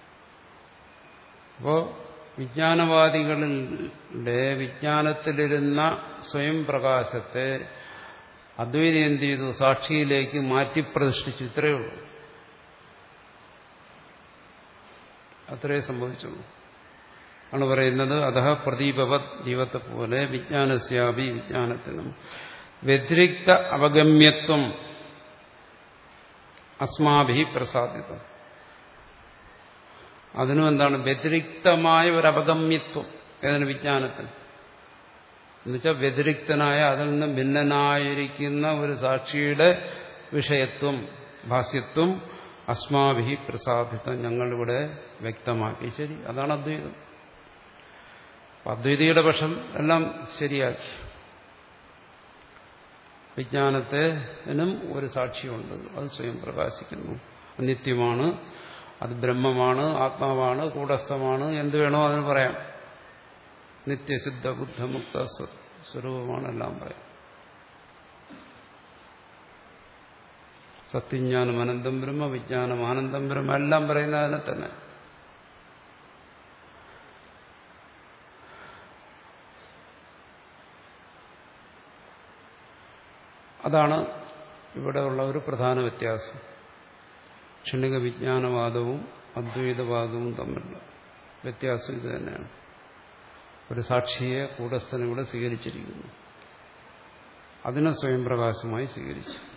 അപ്പോൾ വിജ്ഞാനവാദികളുടെ വിജ്ഞാനത്തിലിരുന്ന സ്വയം പ്രകാശത്തെ അദ്വൈതം എന്ത് ചെയ്തു? സാക്ഷിയിലേക്ക് മാറ്റി പ്രതിഷ്ഠിച്ചു. ഇത്രയേ ഉള്ളൂ, അത്രയേ സംഭവിച്ചുള്ളൂ. ആണ് പറയുന്നത് അതഃ പ്രദീപവത് ദീപത്തെ പോലെ വിജ്ഞാനസ്യാപി വിജ്ഞാനത്തിനും വ്യതിരിക്ത അവഗമ്യത്വം അസ്മാഭി പ്രസാദിതം. അതിനും എന്താണ്? വ്യതിരിക്തമായ ഒരു അപഗമ്യത്വം. ഏതാണ്? വിജ്ഞാനത്തിന്. എന്നുവെച്ചാൽ വ്യതിരിക്തനായ, അതിൽ നിന്ന് ഭിന്നനായിരിക്കുന്ന ഒരു സാക്ഷിയുടെ വിഷയത്വം, ഭാസ്യത്വം അസ്മാഭി പ്രസാദിതം ഞങ്ങളിവിടെ വ്യക്തമാക്കി. ശരി, അതാണ് അദ്വൈതം. അദ്വൈതിയുടെ പക്ഷം എല്ലാം ശരിയാക്കി. വിജ്ഞാനത്തിനും ഒരു സാക്ഷിയുണ്ട്, അത് സ്വയം പ്രകാശിക്കുന്നു, നിത്യമാണ്, അത് ബ്രഹ്മമാണ്, ആത്മാവാണ്, കൂടസ്ഥമാണ്, എന്ത് വേണോ അതിന് പറയാം. നിത്യസിദ്ധ ബുദ്ധമുക്ത സ്വരൂപമാണ്, എല്ലാം പറയാം. സത്യജ്ഞാനം അനന്തം ബ്രഹ്മ, വിജ്ഞാനം ആനന്ദം ബ്രഹ്മ, എല്ലാം പറയുന്ന അതിനെ തന്നെ. അതാണ് ഇവിടെയുള്ള ഒരു പ്രധാന വ്യത്യാസം. ക്ഷണിക വിജ്ഞാനവാദവും അദ്വൈതവാദവും തമ്മിലുള്ള വ്യത്യാസം ഇത് തന്നെയാണ്. ഒരു സാക്ഷിയെ കൂടസ്ഥൻ ഇവിടെ സ്വീകരിച്ചിരിക്കുന്നു, അതിനെ സ്വയം പ്രകാശമായി സ്വീകരിച്ചു.